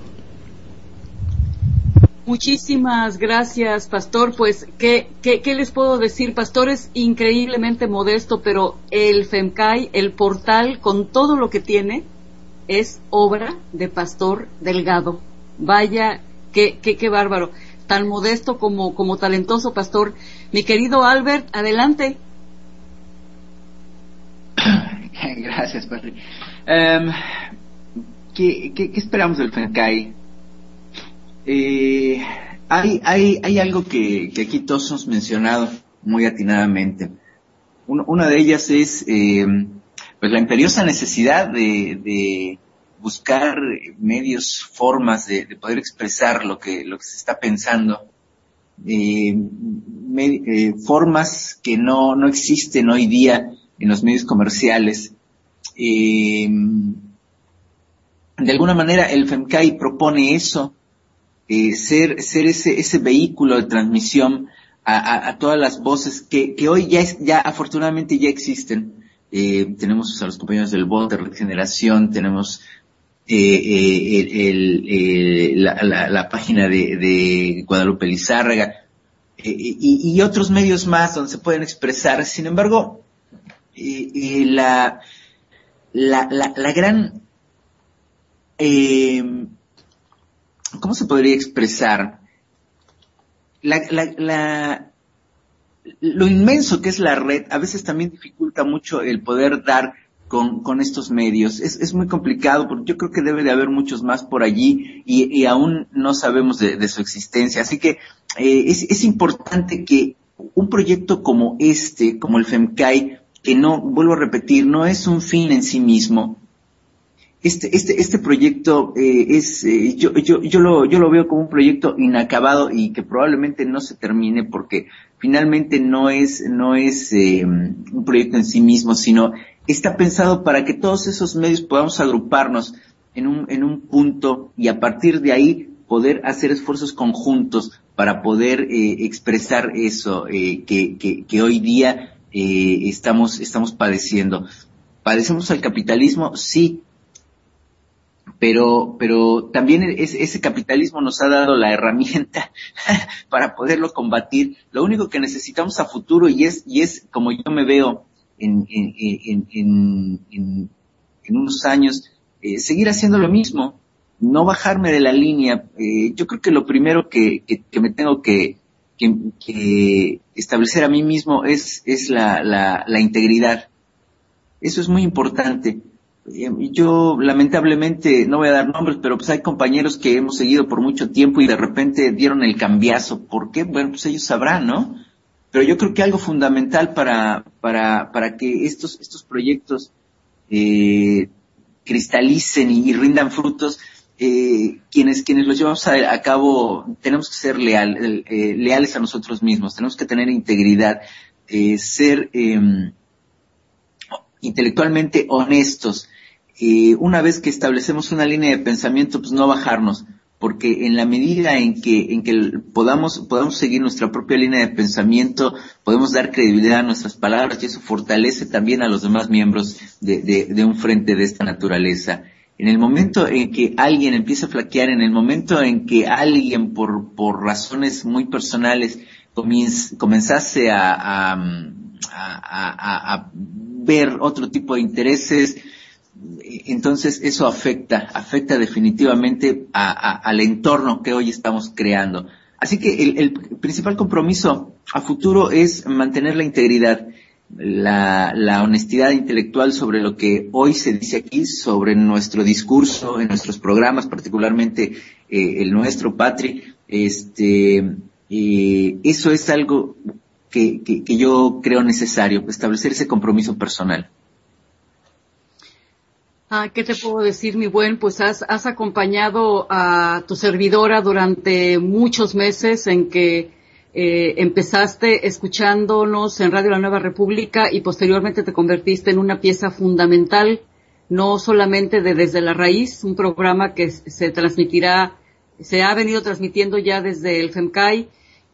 Muchísimas gracias, Pastor. Pues, ¿qué les puedo decir? Pastor es increíblemente modesto, pero el FEMCAI, el portal, con todo lo que tiene, es obra de Pastor Delgado. Vaya, qué bárbaro. Tan modesto como talentoso, Pastor. Mi querido Albert, adelante. Gracias, Padre. ¿Qué esperamos del FEMCAI? Hay algo que aquí todos hemos mencionado muy atinadamente. Una de ellas es pues la imperiosa necesidad de buscar medios, formas de poder expresar lo que se está pensando, formas que no existen hoy día en los medios comerciales. De alguna manera el FEMCAI propone eso, ser ese vehículo de transmisión a todas las voces que hoy ya afortunadamente ya existen. Tenemos a los compañeros del voto de regeneración, tenemos la página de Guadalupe Lizárraga, y otros medios más donde se pueden expresar. Sin embargo, la gran, ¿cómo se podría expresar? Lo inmenso que es la red a veces también dificulta mucho el poder dar con estos medios. Es muy complicado, porque yo creo que debe de haber muchos más por allí y aún no sabemos de su existencia. Así que es importante que un proyecto como como el FEMCAI, que no, vuelvo a repetir, no es un fin en sí mismo. Este proyecto yo lo veo como un proyecto inacabado y que probablemente no se termine, porque finalmente no es un proyecto en sí mismo, sino está pensado para que todos esos medios podamos agruparnos en un punto, y a partir de ahí poder hacer esfuerzos conjuntos para poder expresar eso que hoy día estamos padeciendo. Padecemos al capitalismo, sí, pero también ese capitalismo nos ha dado la herramienta para poderlo combatir. Lo único que necesitamos a futuro, y es como yo me veo en unos años, seguir haciendo lo mismo, no bajarme de la línea. Yo creo que lo primero que me tengo que establecer a mí mismo es la integridad. Eso es muy importante. Yo lamentablemente no voy a dar nombres, pero pues hay compañeros que hemos seguido por mucho tiempo y de repente dieron el cambiazo. ¿Por qué? Bueno, pues ellos sabrán, ¿no? Pero yo creo que algo fundamental para que estos proyectos cristalicen y rindan frutos quienes lo llevamos a cabo, tenemos que ser leales a nosotros mismos, tenemos que tener integridad, ser intelectualmente honestos. Una vez que establecemos una línea de pensamiento, pues no bajarnos, porque en la medida en que podamos seguir nuestra propia línea de pensamiento, podemos dar credibilidad a nuestras palabras y eso fortalece también a los demás miembros de un frente de esta naturaleza. En el momento en que alguien empieza a flaquear, en el momento en que alguien por razones muy personales comenzase a ver otro tipo de intereses, entonces eso afecta definitivamente al entorno que hoy estamos creando. Así que el principal compromiso a futuro es mantener la integridad, la honestidad intelectual sobre lo que hoy se dice aquí, sobre nuestro discurso, en nuestros programas, particularmente el nuestro, Patri. Eso es algo que yo creo necesario, establecer ese compromiso personal. ¿Qué te puedo decir, mi buen? Pues has acompañado a tu servidora durante muchos meses en que empezaste escuchándonos en Radio La Nueva República y posteriormente te convertiste en una pieza fundamental, no solamente de Desde la Raíz, un programa que se ha venido transmitiendo ya desde el FEMCAI,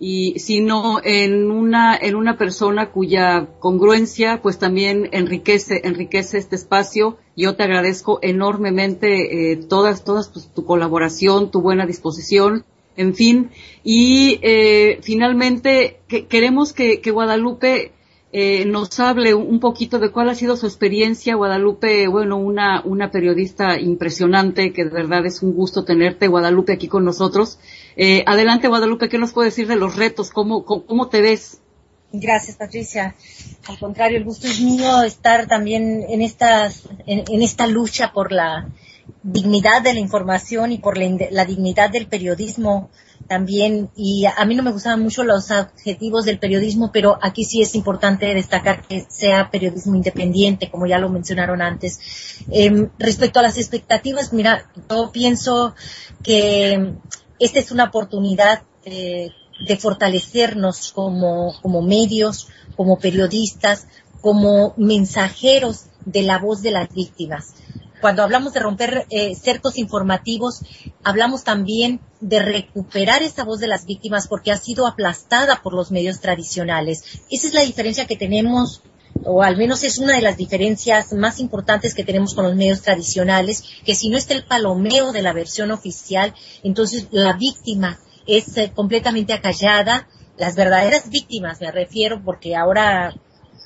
sino en una persona cuya congruencia pues también enriquece este espacio. Yo te agradezco enormemente todas tu colaboración, tu buena disposición, en fin, y finalmente queremos que Guadalupe nos hable un poquito de cuál ha sido su experiencia. Guadalupe, bueno, una periodista impresionante, que de verdad es un gusto tenerte, Guadalupe, aquí con nosotros. Adelante, Guadalupe, ¿qué nos puede decir de los retos? ¿Cómo te ves? Gracias, Patricia. Al contrario, el gusto es mío estar también en esta lucha por la dignidad de la información y por la dignidad del periodismo también. Y a mí no me gustaban mucho los adjetivos del periodismo, pero aquí sí es importante destacar que sea periodismo independiente, como ya lo mencionaron antes. Respecto a las expectativas, mira, yo pienso que esta es una oportunidad de fortalecernos como medios, como periodistas, como mensajeros de la voz de las víctimas. Cuando hablamos de romper cercos informativos, hablamos también de recuperar esa voz de las víctimas porque ha sido aplastada por los medios tradicionales. Esa es la diferencia que tenemos, o al menos es una de las diferencias más importantes que tenemos con los medios tradicionales, que si no está el palomeo de la versión oficial, entonces la víctima es completamente acallada. Las verdaderas víctimas, me refiero, porque ahora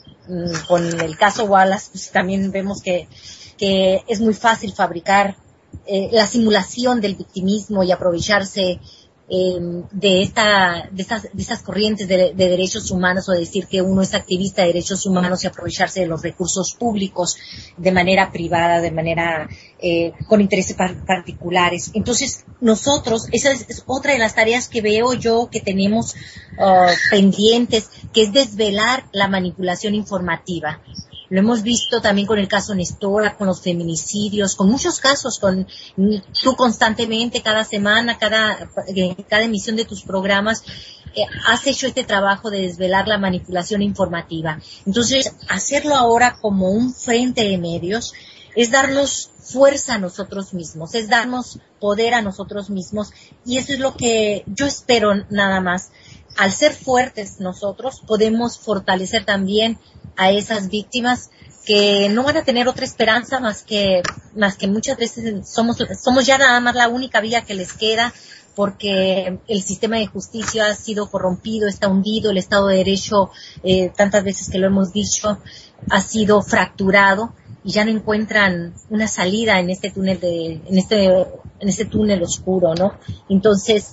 con el caso Wallace pues, también vemos que es muy fácil fabricar la simulación del victimismo y aprovecharse de esas corrientes de derechos humanos, o decir que uno es activista de derechos humanos y aprovecharse de los recursos públicos de manera privada, de manera con intereses particulares. Entonces, nosotros, esa es otra de las tareas que veo yo que tenemos pendientes, que es desvelar la manipulación informativa. Lo hemos visto también con el caso Nestora, con los feminicidios, con muchos casos, tú constantemente, cada semana, cada emisión de tus programas, has hecho este trabajo de desvelar la manipulación informativa. Entonces, hacerlo ahora como un frente de medios es darnos fuerza a nosotros mismos, es darnos poder a nosotros mismos, y eso es lo que yo espero nada más. Al ser fuertes nosotros, podemos fortalecer también a esas víctimas que no van a tener otra esperanza más que muchas veces somos ya nada más la única vía que les queda, porque el sistema de justicia ha sido corrompido, está hundido, el Estado de Derecho, tantas veces que lo hemos dicho, ha sido fracturado y ya no encuentran una salida en este túnel en este túnel oscuro, ¿no? Entonces,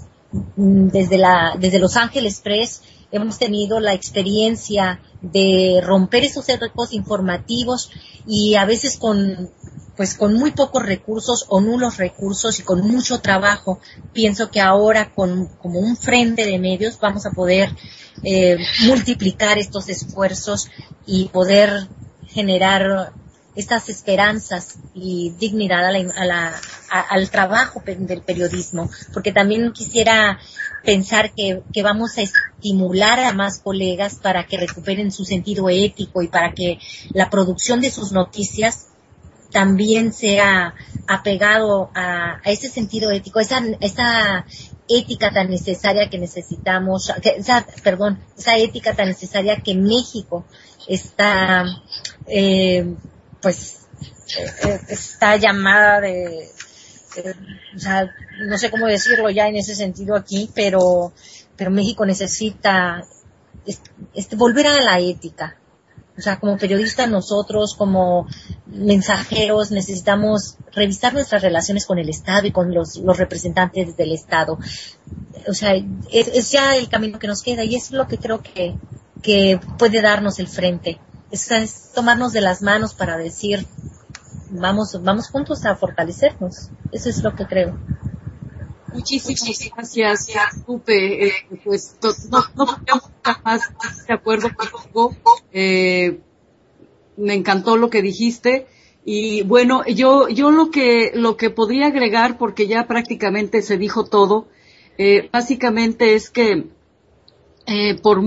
desde Los Ángeles Press hemos tenido la experiencia de romper esos cercos informativos, y a veces con muy pocos recursos o nulos recursos y con mucho trabajo. Pienso que ahora como un frente de medios vamos a poder multiplicar estos esfuerzos y poder generar estas esperanzas y dignidad al trabajo del periodismo, porque también quisiera pensar que vamos a estimular a más colegas para que recuperen su sentido ético y para que la producción de sus noticias también sea apegado a ese sentido ético, esa ética tan necesaria que necesitamos, esa ética tan necesaria que México está, está llamada no sé cómo decirlo ya en ese sentido aquí, pero México necesita volver a la ética. O sea, como periodistas nosotros, como mensajeros, necesitamos revisar nuestras relaciones con el Estado y con los representantes del Estado. O sea, es ya el camino que nos queda y es lo que creo que puede darnos el frente. Es tomarnos de las manos para decir, vamos juntos a fortalecernos. Eso es lo que creo. Muchísimas gracias, Lupe. Pues no podemos estar más de acuerdo contigo. Me encantó lo que dijiste. Y bueno, yo lo que podría agregar, porque ya prácticamente se dijo todo, básicamente es que por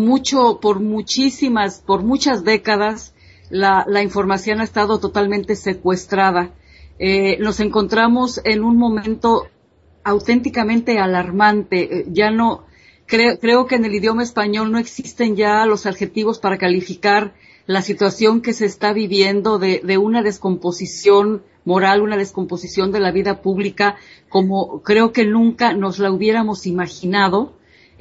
muchas décadas la información ha estado totalmente secuestrada. Nos encontramos en un momento auténticamente alarmante. Ya no creo que en el idioma español no existen ya los adjetivos para calificar la situación que se está viviendo de una descomposición moral, una descomposición de la vida pública, como creo que nunca nos la hubiéramos imaginado.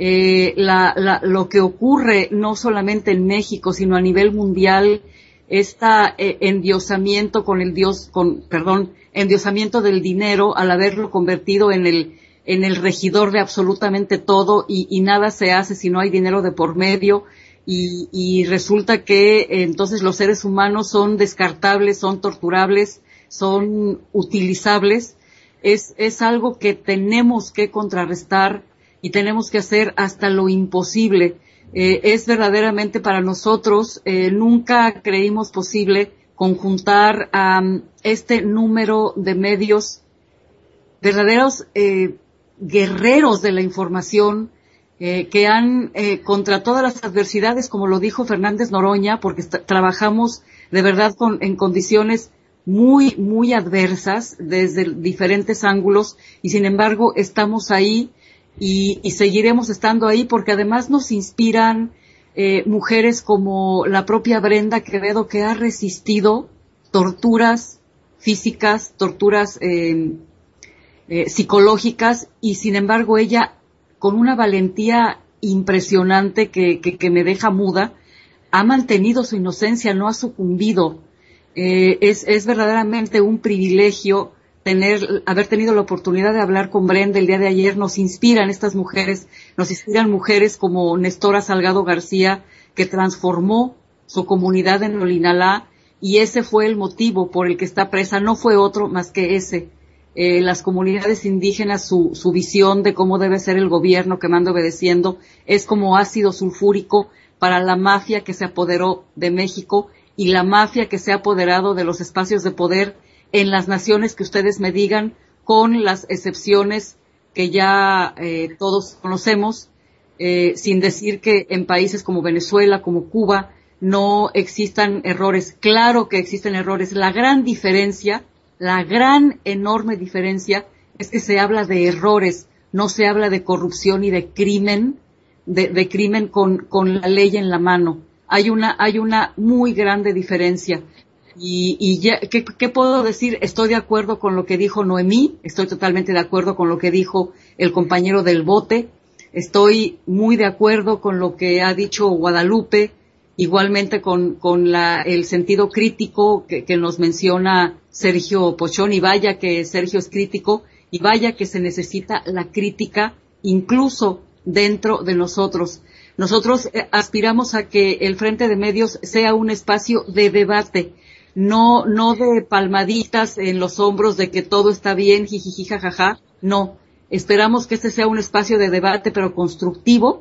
Lo que ocurre no solamente en México, sino a nivel mundial, endiosamiento endiosamiento del dinero al haberlo convertido en el regidor de absolutamente todo y nada se hace si no hay dinero de por medio y resulta que entonces los seres humanos son descartables, son torturables, son utilizables. Es algo que tenemos que contrarrestar y tenemos que hacer hasta lo imposible. Es verdaderamente para nosotros, nunca creímos posible conjuntar a este número de medios, verdaderos guerreros de la información, que han, contra todas las adversidades, como lo dijo Fernández Noroña, porque trabajamos de verdad en condiciones muy, muy adversas desde diferentes ángulos, y sin embargo estamos ahí y seguiremos estando ahí porque además nos inspiran mujeres como la propia Brenda Quevedo, que ha resistido torturas físicas, torturas psicológicas, y sin embargo ella, con una valentía impresionante que me deja muda, ha mantenido su inocencia, no ha sucumbido. Es verdaderamente un privilegio haber tenido la oportunidad de hablar con Brenda el día de ayer. Nos inspiran estas mujeres, nos inspiran mujeres como Nestora Salgado García, que transformó su comunidad en Olinalá, y ese fue el motivo por el que está presa, no fue otro más que ese. Las comunidades indígenas, su visión de cómo debe ser el gobierno que manda obedeciendo, es como ácido sulfúrico para la mafia que se apoderó de México y la mafia que se ha apoderado de los espacios de poder en las naciones que ustedes me digan, con las excepciones que ya todos conocemos, sin decir que en países como Venezuela, como Cuba, no existan errores. Claro que existen errores. La gran diferencia, la gran enorme diferencia, es que se habla de errores, no se habla de corrupción y de crimen, de crimen con la ley en la mano. Hay una muy grande diferencia. Y ya, ¿qué puedo decir? Estoy de acuerdo con lo que dijo Noemí, estoy totalmente de acuerdo con lo que dijo el compañero del bote, estoy muy de acuerdo con lo que ha dicho Guadalupe, igualmente con el sentido crítico que nos menciona Sergio Pochón, y vaya que Sergio es crítico, y vaya que se necesita la crítica incluso dentro de nosotros. Nosotros aspiramos a que el Frente de Medios sea un espacio de debate, no de palmaditas en los hombros de que todo está bien, jijiji, jajaja, no. Esperamos que este sea un espacio de debate, pero constructivo,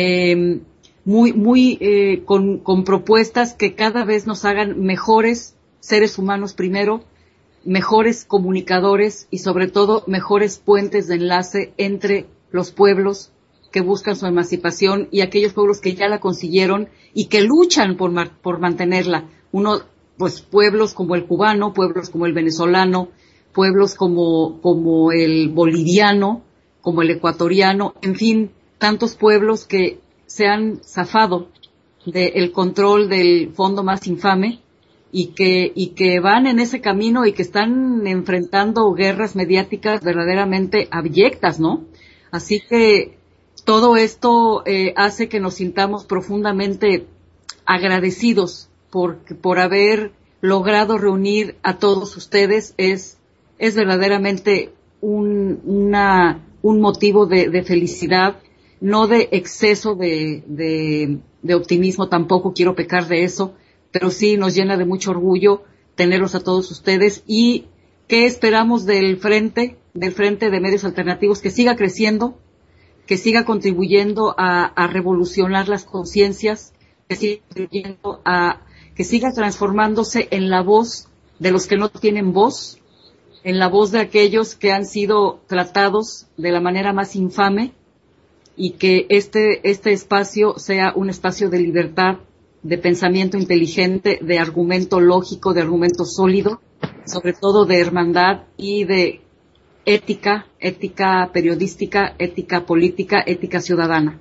con propuestas que cada vez nos hagan mejores seres humanos primero, mejores comunicadores y sobre todo mejores puentes de enlace entre los pueblos que buscan su emancipación y aquellos pueblos que ya la consiguieron y que luchan por mantenerla. Pues pueblos como el cubano, pueblos como el venezolano, pueblos como el boliviano, como el ecuatoriano, en fin, tantos pueblos que se han zafado del control del fondo más infame y que van en ese camino y que están enfrentando guerras mediáticas verdaderamente abyectas, ¿no? Así que todo esto hace que nos sintamos profundamente agradecidos por haber logrado reunir a todos ustedes. Es verdaderamente un motivo de felicidad, no de exceso de optimismo, tampoco quiero pecar de eso, pero sí nos llena de mucho orgullo tenerlos a todos ustedes. ¿Y qué esperamos del Frente de Medios Alternativos? Que siga creciendo, que siga contribuyendo a revolucionar las conciencias, que siga contribuyendo que siga transformándose en la voz de los que no tienen voz, en la voz de aquellos que han sido tratados de la manera más infame, y que este espacio sea un espacio de libertad, de pensamiento inteligente, de argumento lógico, de argumento sólido, sobre todo de hermandad y de ética periodística, ética política, ética ciudadana.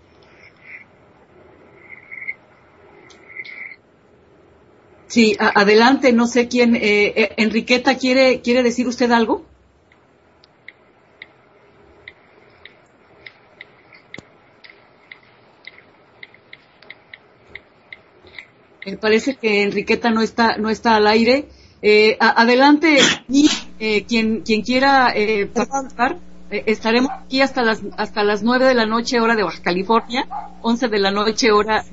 Sí, adelante, no sé quién, Enriqueta, ¿quiere decir usted algo? Parece que Enriqueta no está al aire. Adelante, quien quiera participar. Estaremos aquí hasta las 9 de la noche, hora de Baja California, 11 de la noche, hora...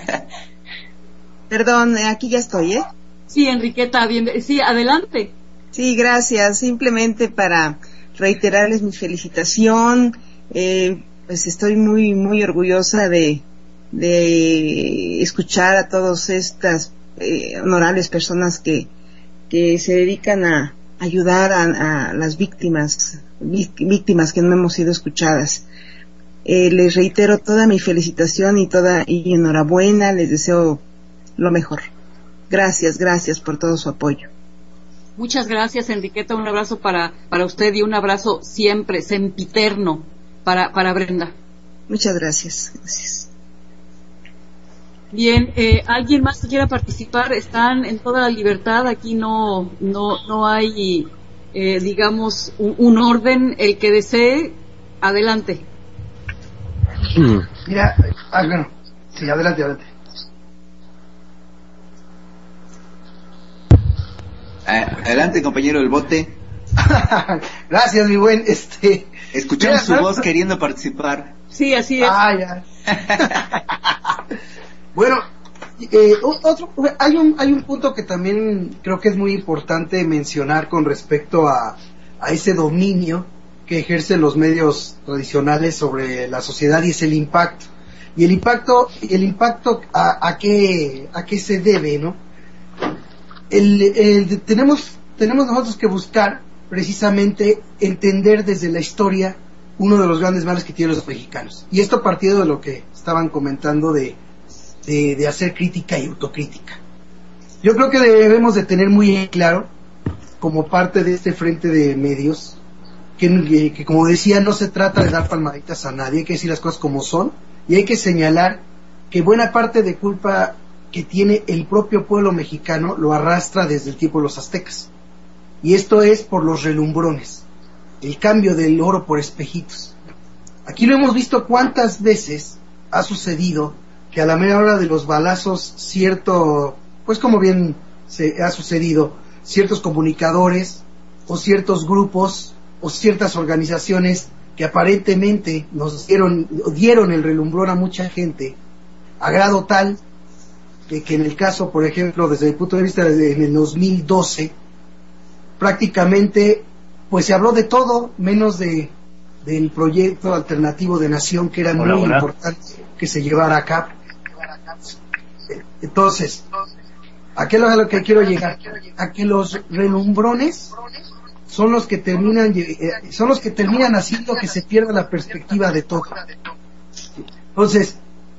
Perdón, aquí ya estoy, ¿eh? Sí, Enriqueta, sí, adelante. Sí, gracias. Simplemente para reiterarles mi felicitación, pues estoy muy, muy orgullosa de escuchar a todas estas honorables personas que se dedican a ayudar a las víctimas que no hemos sido escuchadas. Les reitero toda mi felicitación y enhorabuena, les deseo lo mejor. Gracias por todo su apoyo. Muchas gracias, Enriqueta, un abrazo para usted y un abrazo siempre, sempiterno para Brenda. Muchas gracias. Bien, ¿alguien más que quiera participar? Están en toda la libertad, aquí no hay, digamos, un orden. El que desee, adelante. Mira, bueno, sí, adelante. Adelante, compañero del bote. Gracias, mi buen, Escuchamos su voz queriendo participar. Sí, así es. Ya. Bueno, hay un punto que también creo que es muy importante mencionar con respecto a ese dominio que ejercen los medios tradicionales sobre la sociedad, y es el impacto. Y el impacto a qué se debe, ¿no? Tenemos nosotros que buscar precisamente entender desde la historia uno de los grandes males que tienen los mexicanos. Y esto partido de lo que estaban comentando de hacer crítica y autocrítica. Yo creo que debemos de tener muy claro, como parte de este frente de medios, que como decía, no se trata de dar palmaditas a nadie, hay que decir las cosas como son, y hay que señalar que buena parte de culpa que tiene el propio pueblo mexicano lo arrastra desde el tiempo de los aztecas. Y esto es por los relumbrones, el cambio del oro por espejitos. Aquí lo hemos visto cuántas veces ha sucedido que a la mera hora de los balazos, pues como bien se ha sucedido, ciertos comunicadores o ciertos grupos o ciertas organizaciones que aparentemente dieron el relumbrón a mucha gente, a grado tal de que en el caso, por ejemplo, desde el punto de vista en el 2012, prácticamente pues se habló de todo menos del proyecto alternativo de nación, que era muy importante que se llevara a cabo. Entonces, ¿A qué es a lo que quiero llegar? A que los relumbrones son los que terminan haciendo que se pierda la perspectiva de todo. Entonces,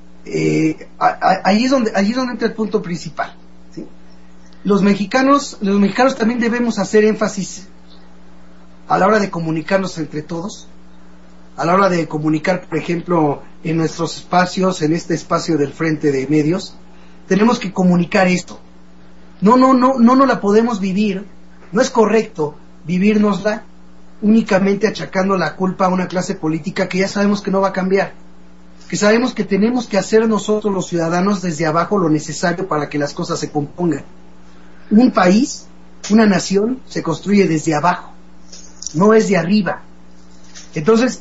ahí es donde entra el punto principal, ¿sí? Los mexicanos también debemos hacer énfasis a la hora de comunicarnos entre todos, a la hora de comunicar, por ejemplo, en nuestros espacios, en este espacio del Frente de Medios, tenemos que comunicar esto. No la podemos vivir, no es correcto vivírnosla únicamente achacando la culpa a una clase política que ya sabemos que no va a cambiar, que sabemos que tenemos que hacer nosotros los ciudadanos desde abajo lo necesario para que las cosas se compongan. Un país, una nación, se construye desde abajo, no es de arriba. Entonces,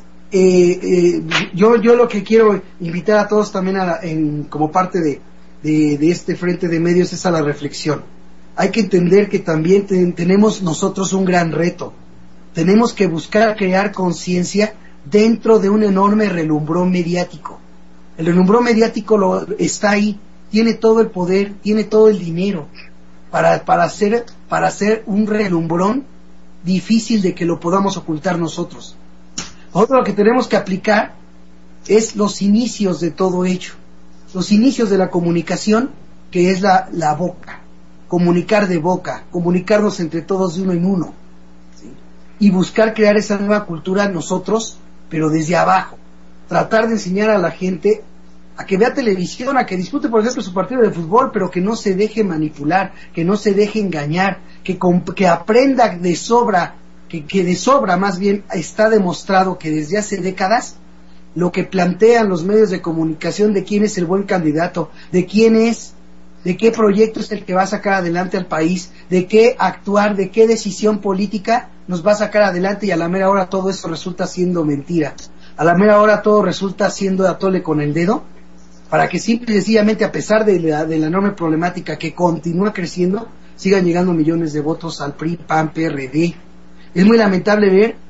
yo lo que quiero invitar a todos también como parte de este Frente de Medios es a la reflexión. Hay que entender que también tenemos nosotros un gran reto. Tenemos que buscar crear conciencia dentro de un enorme relumbrón mediático. El relumbrón mediático está ahí, tiene todo el poder, tiene todo el dinero para hacer un relumbrón difícil de que lo podamos ocultar nosotros. Nosotros lo que tenemos que aplicar es los inicios de todo ello, los inicios de la comunicación, que es la boca, comunicar de boca, comunicarnos entre todos de uno en uno, ¿sí? Y buscar crear esa nueva cultura nosotros, pero desde abajo, tratar de enseñar a la gente a que vea televisión, a que disfrute, por ejemplo, su partido de fútbol, pero que no se deje manipular, que no se deje engañar, que aprenda de sobra, que de sobra más bien está demostrado que desde hace décadas lo que plantean los medios de comunicación de quién es el buen candidato, de quién es, de qué proyecto es el que va a sacar adelante al país, de qué actuar, de qué decisión política nos va a sacar adelante, y a la mera hora todo eso resulta siendo mentira. A la mera hora todo resulta siendo atole con el dedo, para que simple y sencillamente, a pesar de la enorme problemática que continúa creciendo, sigan llegando millones de votos al PRI, PAN, PRD. Es muy lamentable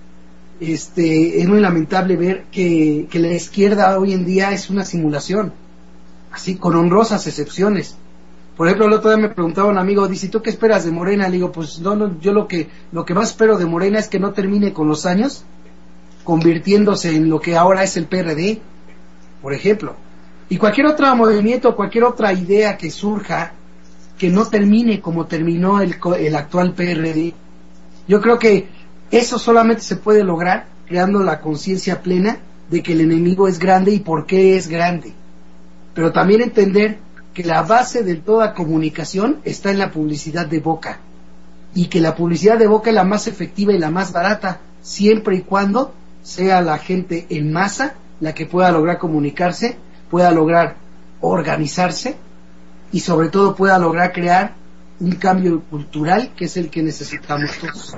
ver que la izquierda hoy en día es una simulación, así, con honrosas excepciones. Por ejemplo, el otro día me preguntaba un amigo, dice, ¿tú qué esperas de Morena? Le digo, pues no, yo lo que más espero de Morena es que no termine con los años convirtiéndose en lo que ahora es el PRD, por ejemplo. Y cualquier otro movimiento, cualquier otra idea que surja, que no termine como terminó el actual PRD. Yo creo que eso solamente se puede lograr creando la conciencia plena de que el enemigo es grande y por qué es grande. Pero también entender que la base de toda comunicación está en la publicidad de boca, y que la publicidad de boca es la más efectiva y la más barata, siempre y cuando sea la gente en masa la que pueda lograr comunicarse, pueda lograr organizarse y sobre todo pueda lograr crear un cambio cultural que es el que necesitamos todos.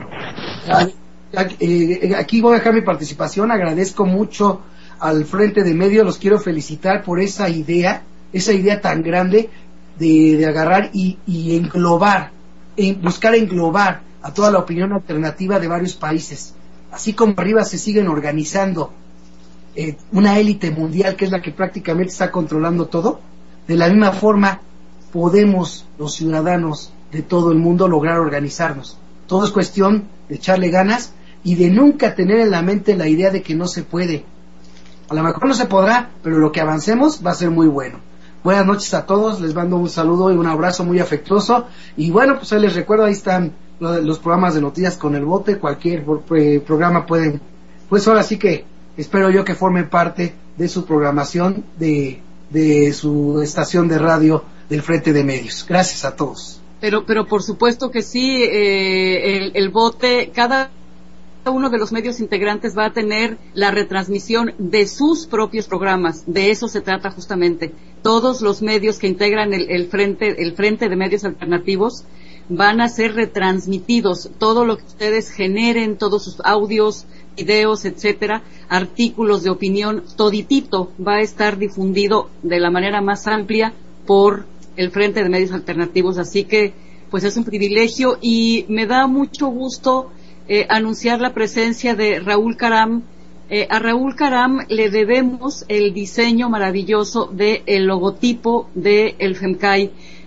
Aquí voy a dejar mi participación. Agradezco mucho al Frente de Medios, los quiero felicitar por esa idea tan grande de agarrar y englobar, buscar englobar a toda la opinión alternativa de varios países. Así como arriba se siguen organizando una élite mundial que es la que prácticamente está controlando todo, de la misma forma podemos los ciudadanos de todo el mundo lograr organizarnos. Todo es cuestión de echarle ganas y de nunca tener en la mente la idea de que no se puede. A lo mejor no se podrá, pero lo que avancemos va a ser muy bueno. Buenas noches a todos, les mando un saludo y un abrazo muy afectuoso. Y bueno, pues ahí les recuerdo, ahí están los programas de noticias con el bote, cualquier programa pueden, pues ahora sí que espero yo que formen parte de su programación de su estación de radio del Frente de Medios. Gracias a todos. Pero por supuesto que sí, el bote, cada uno de los medios integrantes va a tener la retransmisión de sus propios programas. De eso se trata justamente. Todos los medios que integran el Frente de Medios Alternativos van a ser retransmitidos. Todo lo que ustedes generen, todos sus audios, videos, etcétera, artículos de opinión, toditito va a estar difundido de la manera más amplia por el Frente de Medios Alternativos. Así que pues es un privilegio y me da mucho gusto anunciar la presencia de Raúl Caram. A Raúl Caram le debemos el diseño maravilloso del logotipo del FEMCAI.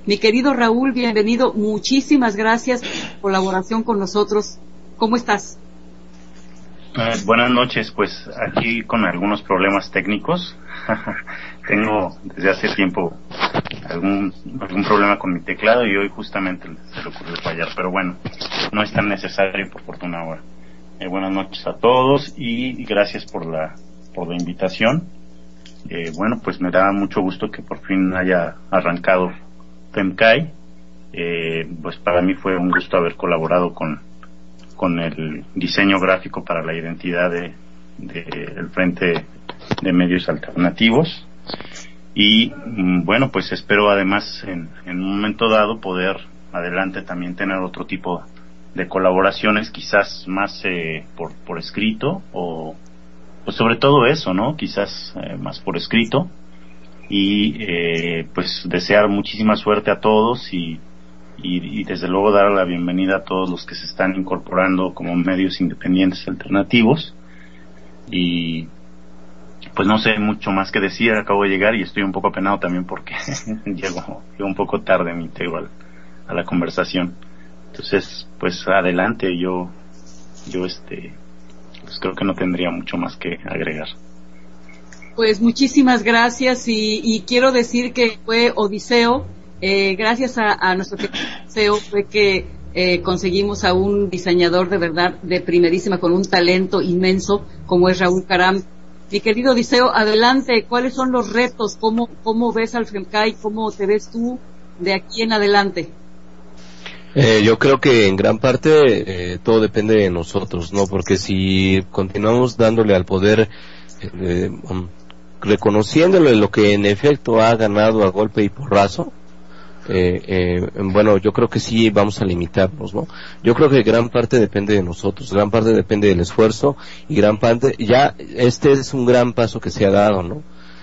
Mi querido Raúl, bienvenido. Muchísimas gracias por tu colaboración con nosotros. ¿Cómo estás? Buenas noches, pues aquí con algunos problemas técnicos. Tengo desde hace tiempo algún problema con mi teclado y hoy justamente se le ocurrió fallar, pero bueno, no es tan necesario por fortuna ahora. Buenas noches a todos y gracias por la invitación. Bueno, pues me da mucho gusto que por fin haya arrancado FEMCAI. Pues para mí fue un gusto haber colaborado con el diseño gráfico para la identidad del Frente de Medios Alternativos. Y bueno, pues espero además en un momento dado poder adelante también tener otro tipo de colaboraciones, quizás más por escrito, o pues sobre todo eso, ¿no? Quizás más por escrito. Y pues desear muchísima suerte a todos y desde luego dar la bienvenida a todos los que se están incorporando como medios independientes alternativos. Y pues no sé mucho más que decir, acabo de llegar y estoy un poco apenado también porque llego un poco tarde, me integro a la conversación. Entonces, pues adelante, yo pues creo que no tendría mucho más que agregar. Pues muchísimas gracias y quiero decir que fue Odiseo, gracias a nuestro Odiseo fue que conseguimos a un diseñador de verdad de primerísima, con un talento inmenso como es Raúl Caram. Mi querido Odiseo, adelante, ¿cuáles son los retos? ¿Cómo ves al FEMCAI? ¿Cómo te ves tú de aquí en adelante? Yo creo que en gran parte todo depende de nosotros, ¿no? Porque si continuamos dándole al poder, reconociéndole lo que en efecto ha ganado a golpe y porrazo, bueno, yo creo que sí vamos a limitarnos, ¿no? Yo creo que gran parte depende de nosotros, gran parte depende del esfuerzo y gran parte, ya este es un gran paso que se ha dado, ¿no?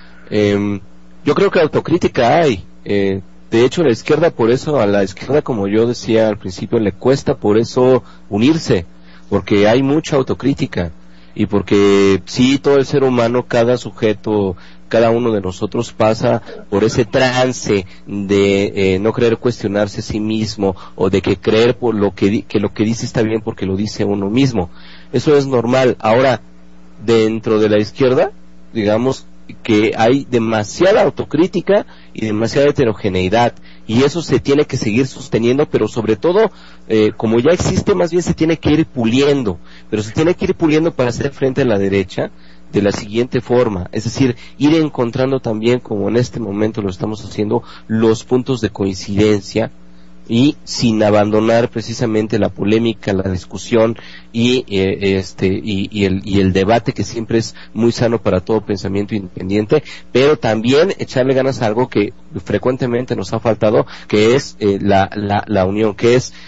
Yo creo que autocrítica hay, de hecho la izquierda, por eso a la izquierda, como yo decía al principio, le cuesta por eso unirse, porque hay mucha autocrítica y porque sí, todo el ser humano, cada sujeto, cada uno de nosotros pasa por ese trance de no querer cuestionarse a sí mismo o de que creer por lo que lo que dice está bien porque lo dice uno mismo. Eso es normal. Ahora, dentro de la izquierda, digamos que hay demasiada autocrítica y demasiada heterogeneidad y eso se tiene que seguir sosteniendo, pero sobre todo, como ya existe, más bien se tiene que ir puliendo, pero se tiene que ir puliendo para hacer frente a la derecha de la siguiente forma, es decir, ir encontrando también, como en este momento lo estamos haciendo, los puntos de coincidencia y sin abandonar precisamente la polémica, la discusión y el debate, que siempre es muy sano para todo pensamiento independiente, pero también echarle ganas a algo que frecuentemente nos ha faltado, que es la unión, que es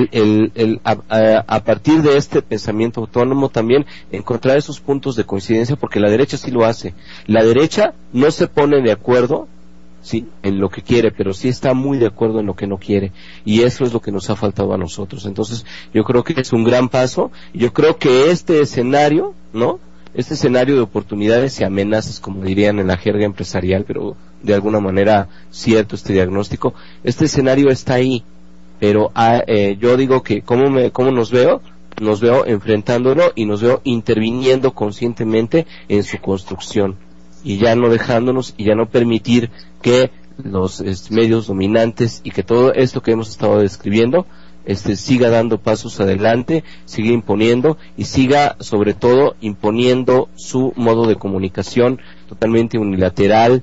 a partir de este pensamiento autónomo también encontrar esos puntos de coincidencia, porque la derecha sí lo hace. La derecha no se pone de acuerdo, sí, en lo que quiere, pero sí está muy de acuerdo en lo que no quiere, y eso es lo que nos ha faltado a nosotros. Entonces yo creo que es un gran paso. Yo creo que este escenario, ¿no?, este escenario de oportunidades y amenazas, como dirían en la jerga empresarial, pero de alguna manera cierto este diagnóstico, este escenario está ahí, pero yo digo que ¿cómo nos veo enfrentándolo y nos veo interviniendo conscientemente en su construcción, y ya no dejándonos y ya no permitir que los medios dominantes y que todo esto que hemos estado describiendo siga dando pasos adelante, siga imponiendo y siga sobre todo su modo de comunicación totalmente unilateral,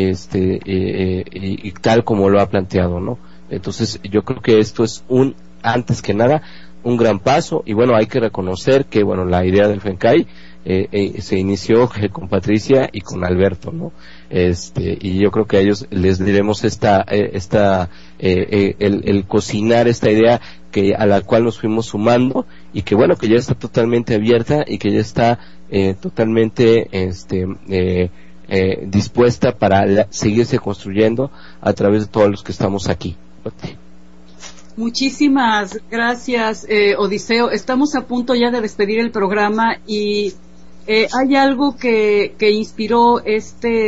y tal como lo ha planteado, ¿no? Entonces yo creo que esto es antes que nada un gran paso, y bueno, hay que reconocer que bueno, la idea del FEMCAI se inició con Patricia y con Alberto, ¿no? Y yo creo que a ellos les diremos el cocinar esta idea a la cual nos fuimos sumando, y que bueno, que ya está totalmente abierta y que ya está totalmente dispuesta para seguirse construyendo a través de todos los que estamos aquí. Muchísimas gracias, Odiseo. Estamos a punto ya de despedir el programa y hay algo que inspiró este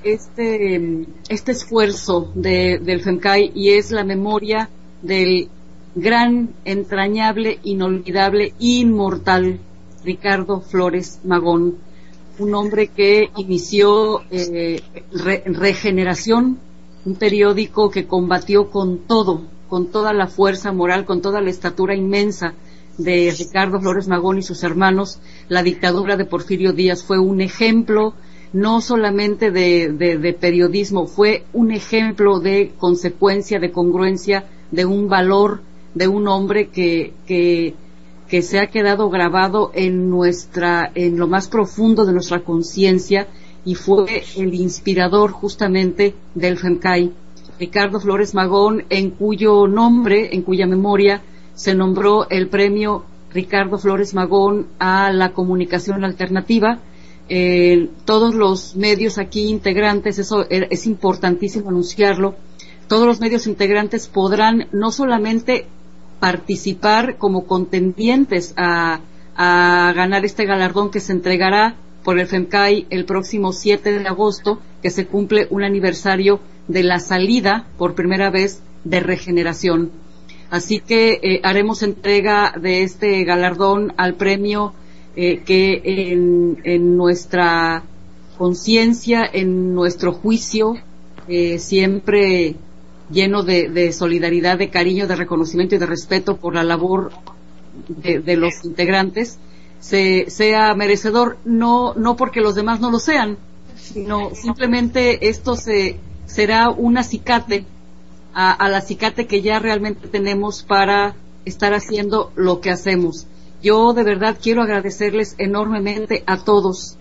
este esfuerzo del FEMCAI, y es la memoria del gran, entrañable, inolvidable, inmortal Ricardo Flores Magón, un hombre que inició Regeneración, un periódico que combatió con toda la fuerza moral, con toda la estatura inmensa de Ricardo Flores Magón y sus hermanos, la dictadura de Porfirio Díaz. Fue un ejemplo no solamente de periodismo, fue un ejemplo de consecuencia, de congruencia, de un valor, de un hombre que se ha quedado grabado en lo más profundo de nuestra conciencia, y fue el inspirador justamente del FEMCAI. Ricardo Flores Magón, en cuya memoria se nombró el premio Ricardo Flores Magón a la comunicación alternativa. Todos los medios aquí integrantes, eso es importantísimo anunciarlo, todos los medios integrantes podrán no solamente participar como contendientes a ganar este galardón que se entregará por el FEMCAI el próximo 7 de agosto, que se cumple un aniversario de la salida por primera vez de Regeneración. Así que haremos entrega de este galardón al premio que en nuestra conciencia, en nuestro juicio, siempre lleno de solidaridad, de cariño, de reconocimiento y de respeto por la labor de los integrantes, sea merecedor, no porque los demás no lo sean, sino simplemente esto será un acicate a la acicate que ya realmente tenemos para estar haciendo lo que hacemos. Yo de verdad quiero agradecerles enormemente a todos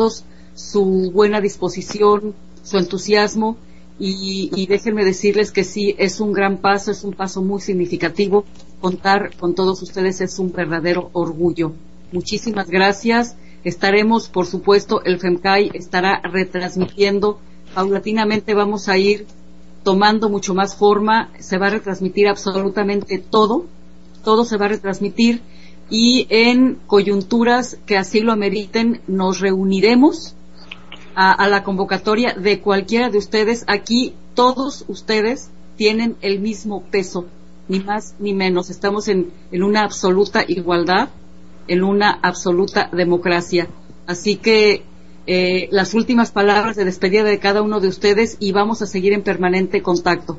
su buena disposición, su entusiasmo, y déjenme decirles que sí, es un gran paso, es un paso muy significativo. Contar con todos ustedes es un verdadero orgullo. Muchísimas gracias. Estaremos, por supuesto, el FEMCAI estará retransmitiendo. Paulatinamente vamos a ir tomando mucho más forma. Se va a retransmitir absolutamente todo se va a retransmitir, y en coyunturas que así lo ameriten nos reuniremos a la convocatoria de cualquiera de ustedes. Aquí todos ustedes tienen el mismo peso, ni más ni menos. Estamos en una absoluta igualdad, en una absoluta democracia. Así que las últimas palabras de despedida de cada uno de ustedes, y vamos a seguir en permanente contacto.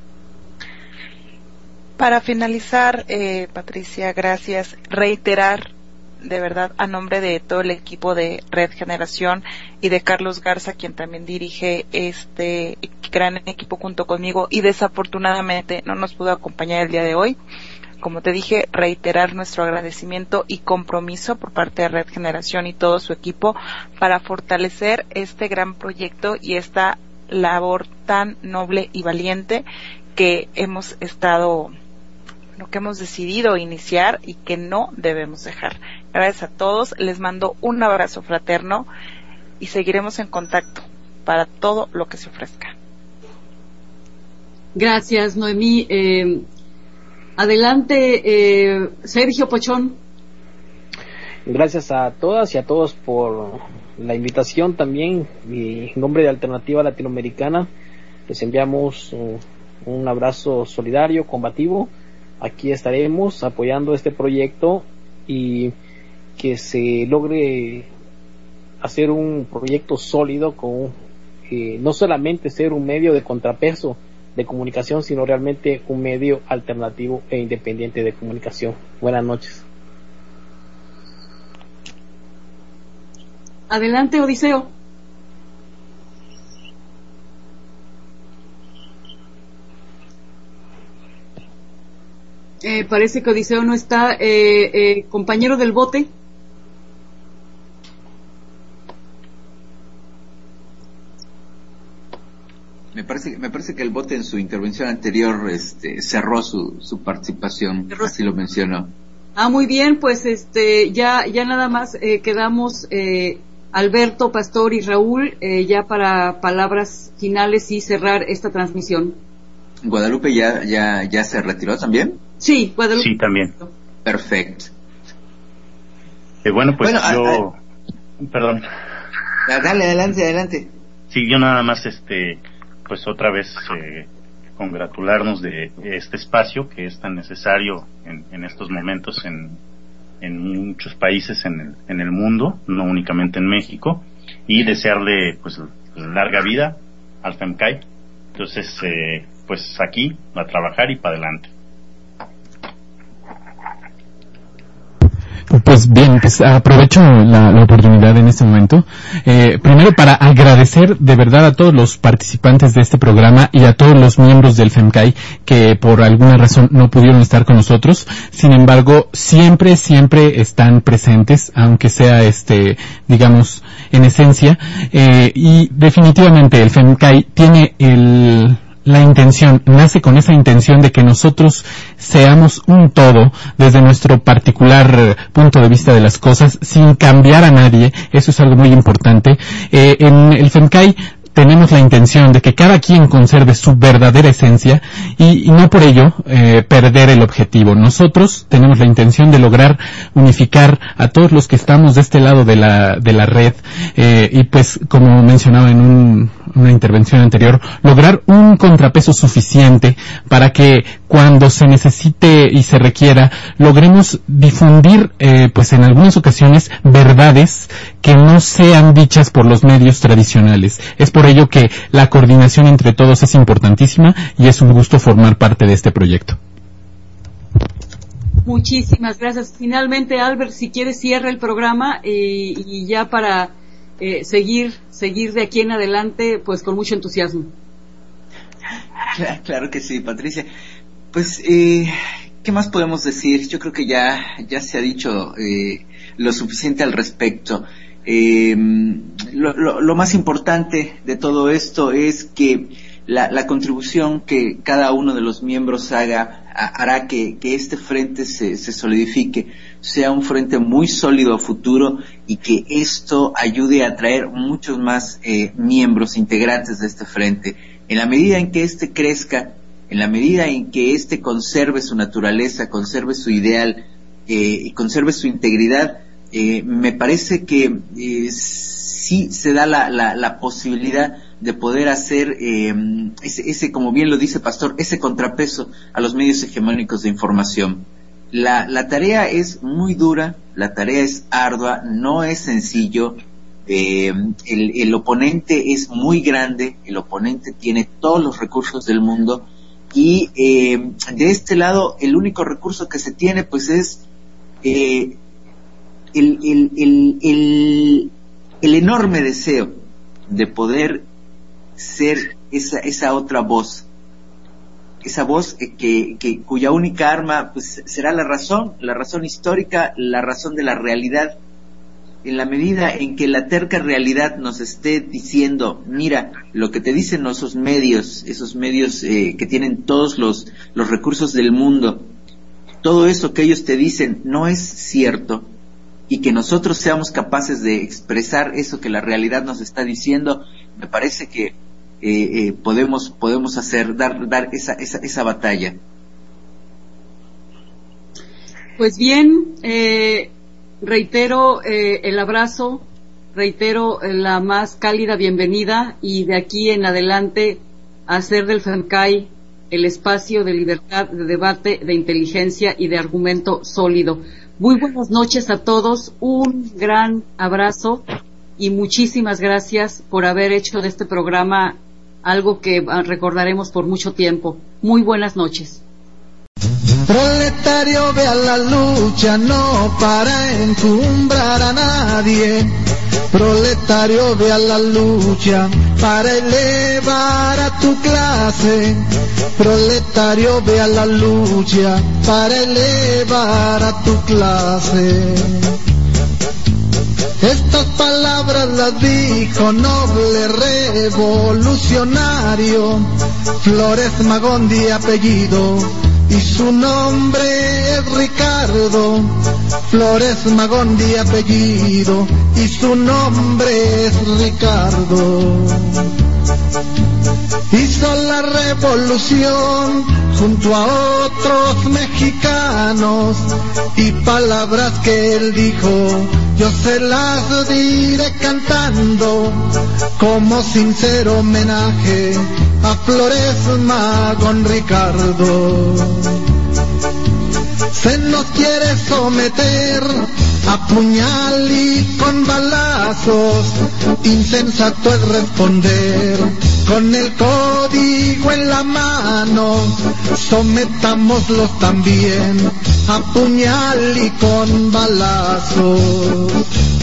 Para finalizar, Patricia, gracias. Reiterar, de verdad, a nombre de todo el equipo de Red Generación y de Carlos Garza, quien también dirige este gran equipo junto conmigo y desafortunadamente no nos pudo acompañar el día de hoy. Como te dije, reiterar nuestro agradecimiento y compromiso por parte de Red Generación y todo su equipo para fortalecer este gran proyecto y esta labor tan noble y valiente que hemos decidido iniciar y que no debemos dejar. Gracias a todos, les mando un abrazo fraterno y seguiremos en contacto para todo lo que se ofrezca. Gracias, Noemí. Adelante, Sergio Pochón. Gracias a todas y a todos por la invitación también. En nombre de Alternativa Latinoamericana les enviamos un abrazo solidario, combativo. Aquí estaremos apoyando este proyecto y que se logre hacer un proyecto sólido con no solamente ser un medio de contrapeso de comunicación, sino realmente un medio alternativo e independiente de comunicación. Buenas noches. Adelante, Odiseo. Parece que Odiseo no está. Compañero del bote. Me parece que el bote en su intervención anterior cerró su participación, así lo mencionó. Muy bien, pues ya nada más quedamos Alberto, Pastor y Raúl ya para palabras finales y cerrar esta transmisión. ¿Guadalupe ya se retiró también? Sí, Guadalupe. Sí, también. Perfecto. Bueno, pues perdón. Dale, adelante. sí, yo nada más, pues otra vez congratularnos de este espacio que es tan necesario en estos momentos en muchos países en el mundo, no únicamente en México, y desearle pues larga vida al FEMCAI. Entonces, pues aquí a trabajar y para adelante. Pues bien, pues aprovecho la oportunidad en este momento, primero para agradecer de verdad a todos los participantes de este programa y a todos los miembros del FEMCAI que por alguna razón no pudieron estar con nosotros. Sin embargo, siempre están presentes, aunque sea digamos en esencia, y definitivamente el FEMCAI tiene la intención, nace con esa intención de que nosotros seamos un todo desde nuestro particular punto de vista de las cosas, sin cambiar a nadie. Eso es algo muy importante. En el FEMCAI tenemos la intención de que cada quien conserve su verdadera esencia y no por ello perder el objetivo. Nosotros tenemos la intención de lograr unificar a todos los que estamos de este lado de la red, y pues como mencionaba en una intervención anterior, lograr un contrapeso suficiente para que cuando se necesite y se requiera logremos difundir pues en algunas ocasiones verdades que no sean dichas por los medios tradicionales. Es por ello que la coordinación entre todos es importantísima y es un gusto formar parte de este proyecto. Muchísimas gracias. Finalmente, Albert, si quieres cierra el programa y ya para seguir de aquí en adelante, pues con mucho entusiasmo. Claro que sí, Patricia. Pues, ¿qué más podemos decir? Yo creo que ya se ha dicho lo suficiente al respecto. Lo más importante de todo esto es que la contribución que cada uno de los miembros haga hará que este frente se solidifique, sea un frente muy sólido a futuro y que esto ayude a atraer muchos más miembros integrantes de este frente. En la medida en que este crezca, en la medida en que este conserve su naturaleza, conserve su ideal y conserve su integridad, me parece que sí se da la posibilidad de poder hacer ese, como bien lo dice Pastor, ese contrapeso a los medios hegemónicos de información. La tarea es muy dura, la tarea es ardua, no es sencillo. El oponente es muy grande, el oponente tiene todos los recursos del mundo y de este lado el único recurso que se tiene pues es el enorme deseo de poder ser esa otra voz, esa voz cuya única arma pues será la razón histórica, la razón de la realidad. En la medida en que la terca realidad nos esté diciendo, mira, lo que te dicen esos medios que tienen todos los recursos del mundo, todo eso que ellos te dicen no es cierto, y que nosotros seamos capaces de expresar eso que la realidad nos está diciendo, me parece que podemos hacer, dar esa batalla. Pues bien, reitero el abrazo, reitero la más cálida bienvenida y de aquí en adelante hacer del FEMCAI el espacio de libertad, de debate, de inteligencia y de argumento sólido. Muy buenas noches a todos, un gran abrazo y muchísimas gracias por haber hecho de este programa algo que recordaremos por mucho tiempo. Muy buenas noches. Proletario, ve a la lucha, no para encumbrar a nadie. Proletario, ve a la lucha para elevar a tu clase. Proletario, ve a la lucha para elevar a tu clase. Estas palabras las dijo noble revolucionario Flores Magón de apellido y su nombre es Ricardo. Flores Magón de apellido y su nombre es Ricardo. hizo la revolución junto a otros mexicanos, y palabras que él dijo yo se las diré cantando como sincero homenaje a Flores Magón Ricardo. Se nos quiere someter a puñal y con balazos, insensato es responder con el código en la mano. Sometámoslos también a puñal y con balazos.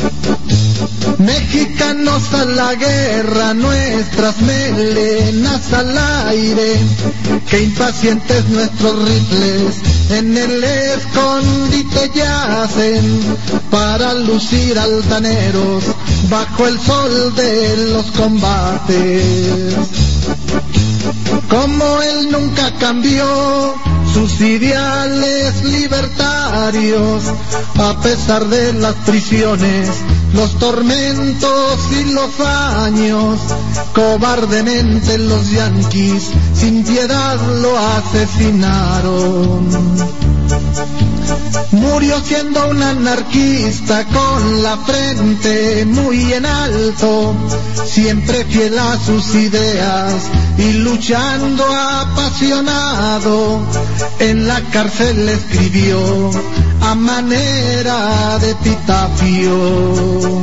Mexicanos a la guerra, nuestras melenas al aire, que impacientes nuestros rifles en el escondite yacen, para lucir altaneros bajo el sol de los combates. Como él nunca cambió sus ideales libertarios, a pesar de las prisiones, los tormentos y los años, cobardemente los yanquis sin piedad lo asesinaron. Murió siendo un anarquista con la frente muy en alto, siempre fiel a sus ideas y luchando apasionado. En la cárcel escribió a manera de epitafio: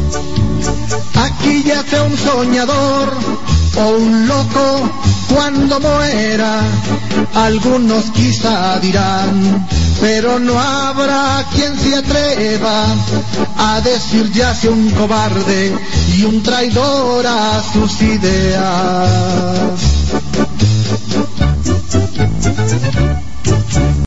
aquí yace un soñador o un loco cuando muera. Algunos quizá dirán, pero no habrá quien se atreva a decir yace un cobarde y un traidor a sus ideas.